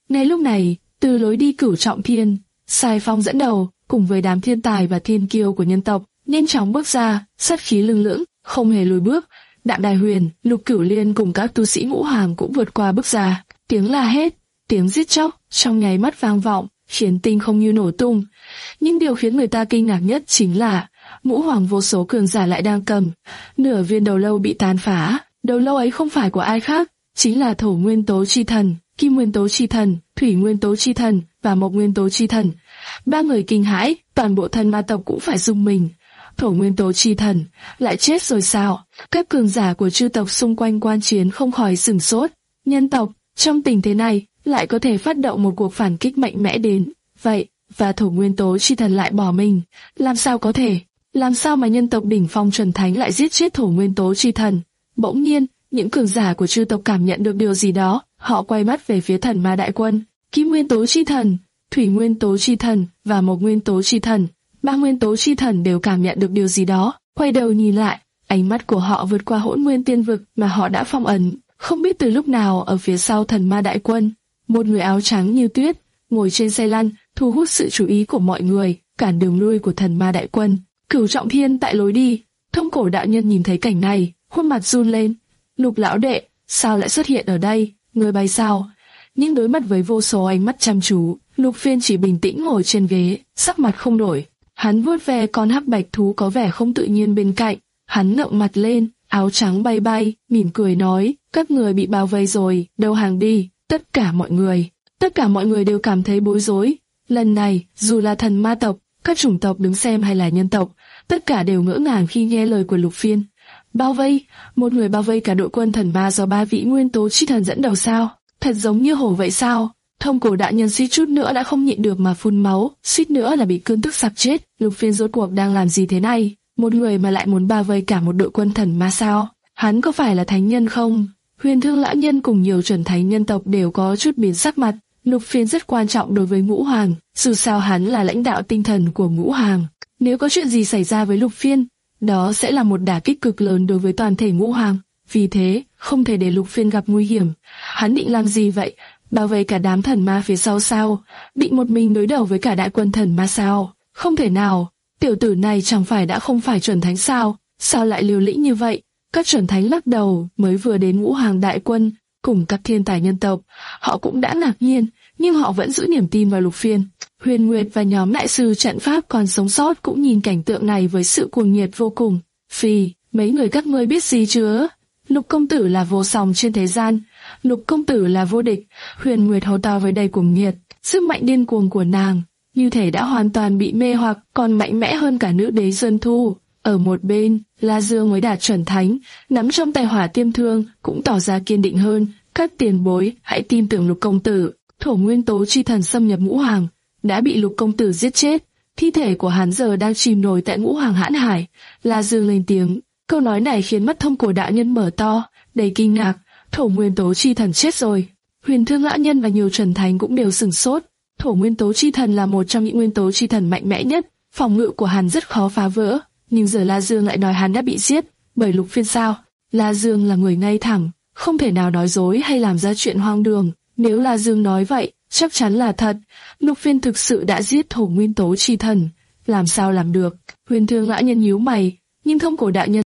Speaker 2: Ngay lúc này, từ lối đi Cửu Trọng Thiên, Sai Phong dẫn đầu, cùng với đám thiên tài và thiên kiêu của nhân tộc, nhanh chóng bước ra, sát khí lừng lững, không hề lùi bước. Đạm Đài Huyền, Lục Cửu Liên cùng các tu sĩ ngũ hàng cũng vượt qua bước ra, tiếng la hét, tiếng giết chóc trong nháy mắt vang vọng, khiến tinh không như nổ tung. Nhưng điều khiến người ta kinh ngạc nhất chính là ngũ hoàng vô số cường giả lại đang cầm nửa viên đầu lâu bị tàn phá. Đầu lâu ấy không phải của ai khác, chính là Thổ Nguyên Tố Chi Thần, Kim Nguyên Tố Chi Thần, Thủy Nguyên Tố Chi Thần và Mộc Nguyên Tố Chi Thần. Ba người kinh hãi, toàn bộ thần ma tộc cũng phải rung mình. Thổ Nguyên Tố Chi Thần lại chết rồi sao? Các cường giả của chư tộc xung quanh quan chiến không khỏi sửng sốt. Nhân tộc trong tình thế này lại có thể phát động một cuộc phản kích mạnh mẽ đến vậy, và Thổ Nguyên Tố Chi Thần lại bỏ mình, làm sao có thể? Làm sao mà nhân tộc đỉnh phong chuẩn thánh lại giết chết Thổ Nguyên Tố Chi Thần? Bỗng nhiên, những cường giả của chư tộc cảm nhận được điều gì đó, họ quay mắt về phía thần ma đại quân. Kim Nguyên Tố Chi Thần, Thủy Nguyên Tố Chi Thần và Mộc Nguyên Tố Chi Thần, ba Nguyên Tố Chi Thần đều cảm nhận được điều gì đó, quay đầu nhìn lại, ánh mắt của họ vượt qua Hỗn Nguyên Tiên Vực mà họ đã phong ấn. Không biết từ lúc nào ở phía sau thần ma đại quân, một người áo trắng như tuyết ngồi trên xe lăn, thu hút sự chú ý của mọi người, cản đường lui của thần ma đại quân. Cửu Trọng Thiên tại lối đi, Thông Cổ đạo nhân nhìn thấy cảnh này, khuôn mặt run lên. Lục lão đệ, sao lại xuất hiện ở đây? Người bay sao? Nhưng đối mặt với vô số ánh mắt chăm chú, Lục Phiên chỉ bình tĩnh ngồi trên ghế, sắc mặt không đổi. Hắn vuốt ve con hắc bạch thú có vẻ không tự nhiên bên cạnh, hắn ngượng mặt lên, áo trắng bay bay, mỉm cười nói, các người bị bao vây rồi, đầu hàng đi. Tất cả mọi người, tất cả mọi người đều cảm thấy bối rối. Lần này, dù là thần ma tộc, các chủng tộc đứng xem hay là nhân tộc, tất cả đều ngỡ ngàng khi nghe lời của Lục Phiên. Bao vây, một người bao vây cả đội quân thần ma do ba vị nguyên tố chi thần dẫn đầu sao? Thật giống như hổ vậy sao? Thông Cổ đại nhân suýt chút nữa đã không nhịn được mà phun máu, suýt nữa là bị cơn tức sặc chết. Lục Phiên rốt cuộc đang làm gì thế này? Một người mà lại muốn bao vây cả một đội quân thần ma sao? Hắn có phải là thánh nhân không? Huyền Thương lão nhân cùng nhiều chuẩn thánh nhân tộc đều có chút biến sắc mặt. Lục Phiên rất quan trọng đối với Ngũ Hoàng, dù sao hắn là lãnh đạo tinh thần của Ngũ Hoàng. Nếu có chuyện gì xảy ra với Lục Phiên, đó sẽ là một đả kích cực lớn đối với toàn thể Ngũ Hoàng. Vì thế, không thể để Lục Phiên gặp nguy hiểm. Hắn định làm gì vậy? Bao vây cả đám thần ma phía sau sao? Định một mình đối đầu với cả đại quân thần ma sao? Không thể nào. Tiểu tử này chẳng phải đã không phải chuẩn thánh sao? Sao lại liều lĩnh như vậy? Các chuẩn thánh lắc đầu, mới vừa đến Ngũ Hoàng đại quân, cùng các thiên tài nhân tộc, họ cũng đã ngạc nhiên, nhưng họ vẫn giữ niềm tin vào Lục Phiên. Huyền Nguyệt và nhóm đại sư trận pháp còn sống sót cũng nhìn cảnh tượng này với sự cuồng nhiệt vô cùng. Phi, mấy người các ngươi biết gì chưa? Lục công tử là vô song trên thế gian, Lục công tử là vô địch. Huyền Nguyệt hô to với đầy cuồng nhiệt, sức mạnh điên cuồng của nàng như thể đã hoàn toàn bị mê hoặc, còn mạnh mẽ hơn cả nữ đế Sơn Thu. Ở một bên, La Dương mới đạt chuẩn thánh, nắm trong tay hỏa tiêm thương, cũng tỏ ra kiên định hơn. Các tiền bối, hãy tin tưởng Lục công tử. Thổ Nguyên Tố Chi Thần xâm nhập Ngũ Hoàng, đã bị Lục công tử giết chết. Thi thể của hắn giờ đang chìm nổi tại Ngũ Hoàng Hãn Hải. La Dương lên tiếng, câu nói này khiến mắt Thông Cổ đạo nhân mở to, đầy kinh ngạc. Thổ Nguyên Tố Chi Thần chết rồi. Huyền Thương lão nhân và nhiều chuẩn thánh cũng đều sửng sốt. Thổ Nguyên Tố Chi Thần là một trong những nguyên tố chi thần mạnh mẽ nhất, phòng ngự của hắn rất khó phá vỡ. Nhưng giờ La Dương lại nói hắn đã bị giết bởi Lục Phiên sao? La Dương là người ngay thẳng, không thể nào nói dối hay làm ra chuyện hoang đường. Nếu La Dương nói vậy, chắc chắn là thật. Lục Phiên thực sự đã giết Thổ Nguyên Tố Chi Thần. Làm sao làm được? Huyền Thương lão nhân nhíu mày, nhưng Thông Cổ đạo nhân.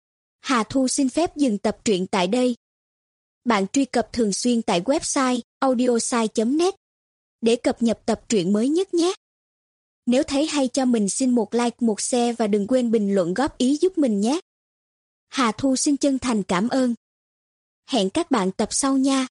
Speaker 3: Hà Thu xin phép dừng tập truyện tại đây. Bạn truy cập thường xuyên tại website audiosai chấm net để cập nhật tập truyện mới nhất nhé. Nếu thấy hay cho mình xin một like, một share và đừng quên bình luận góp ý giúp mình nhé. Hà Thu xin chân thành cảm ơn. Hẹn các bạn tập sau nha.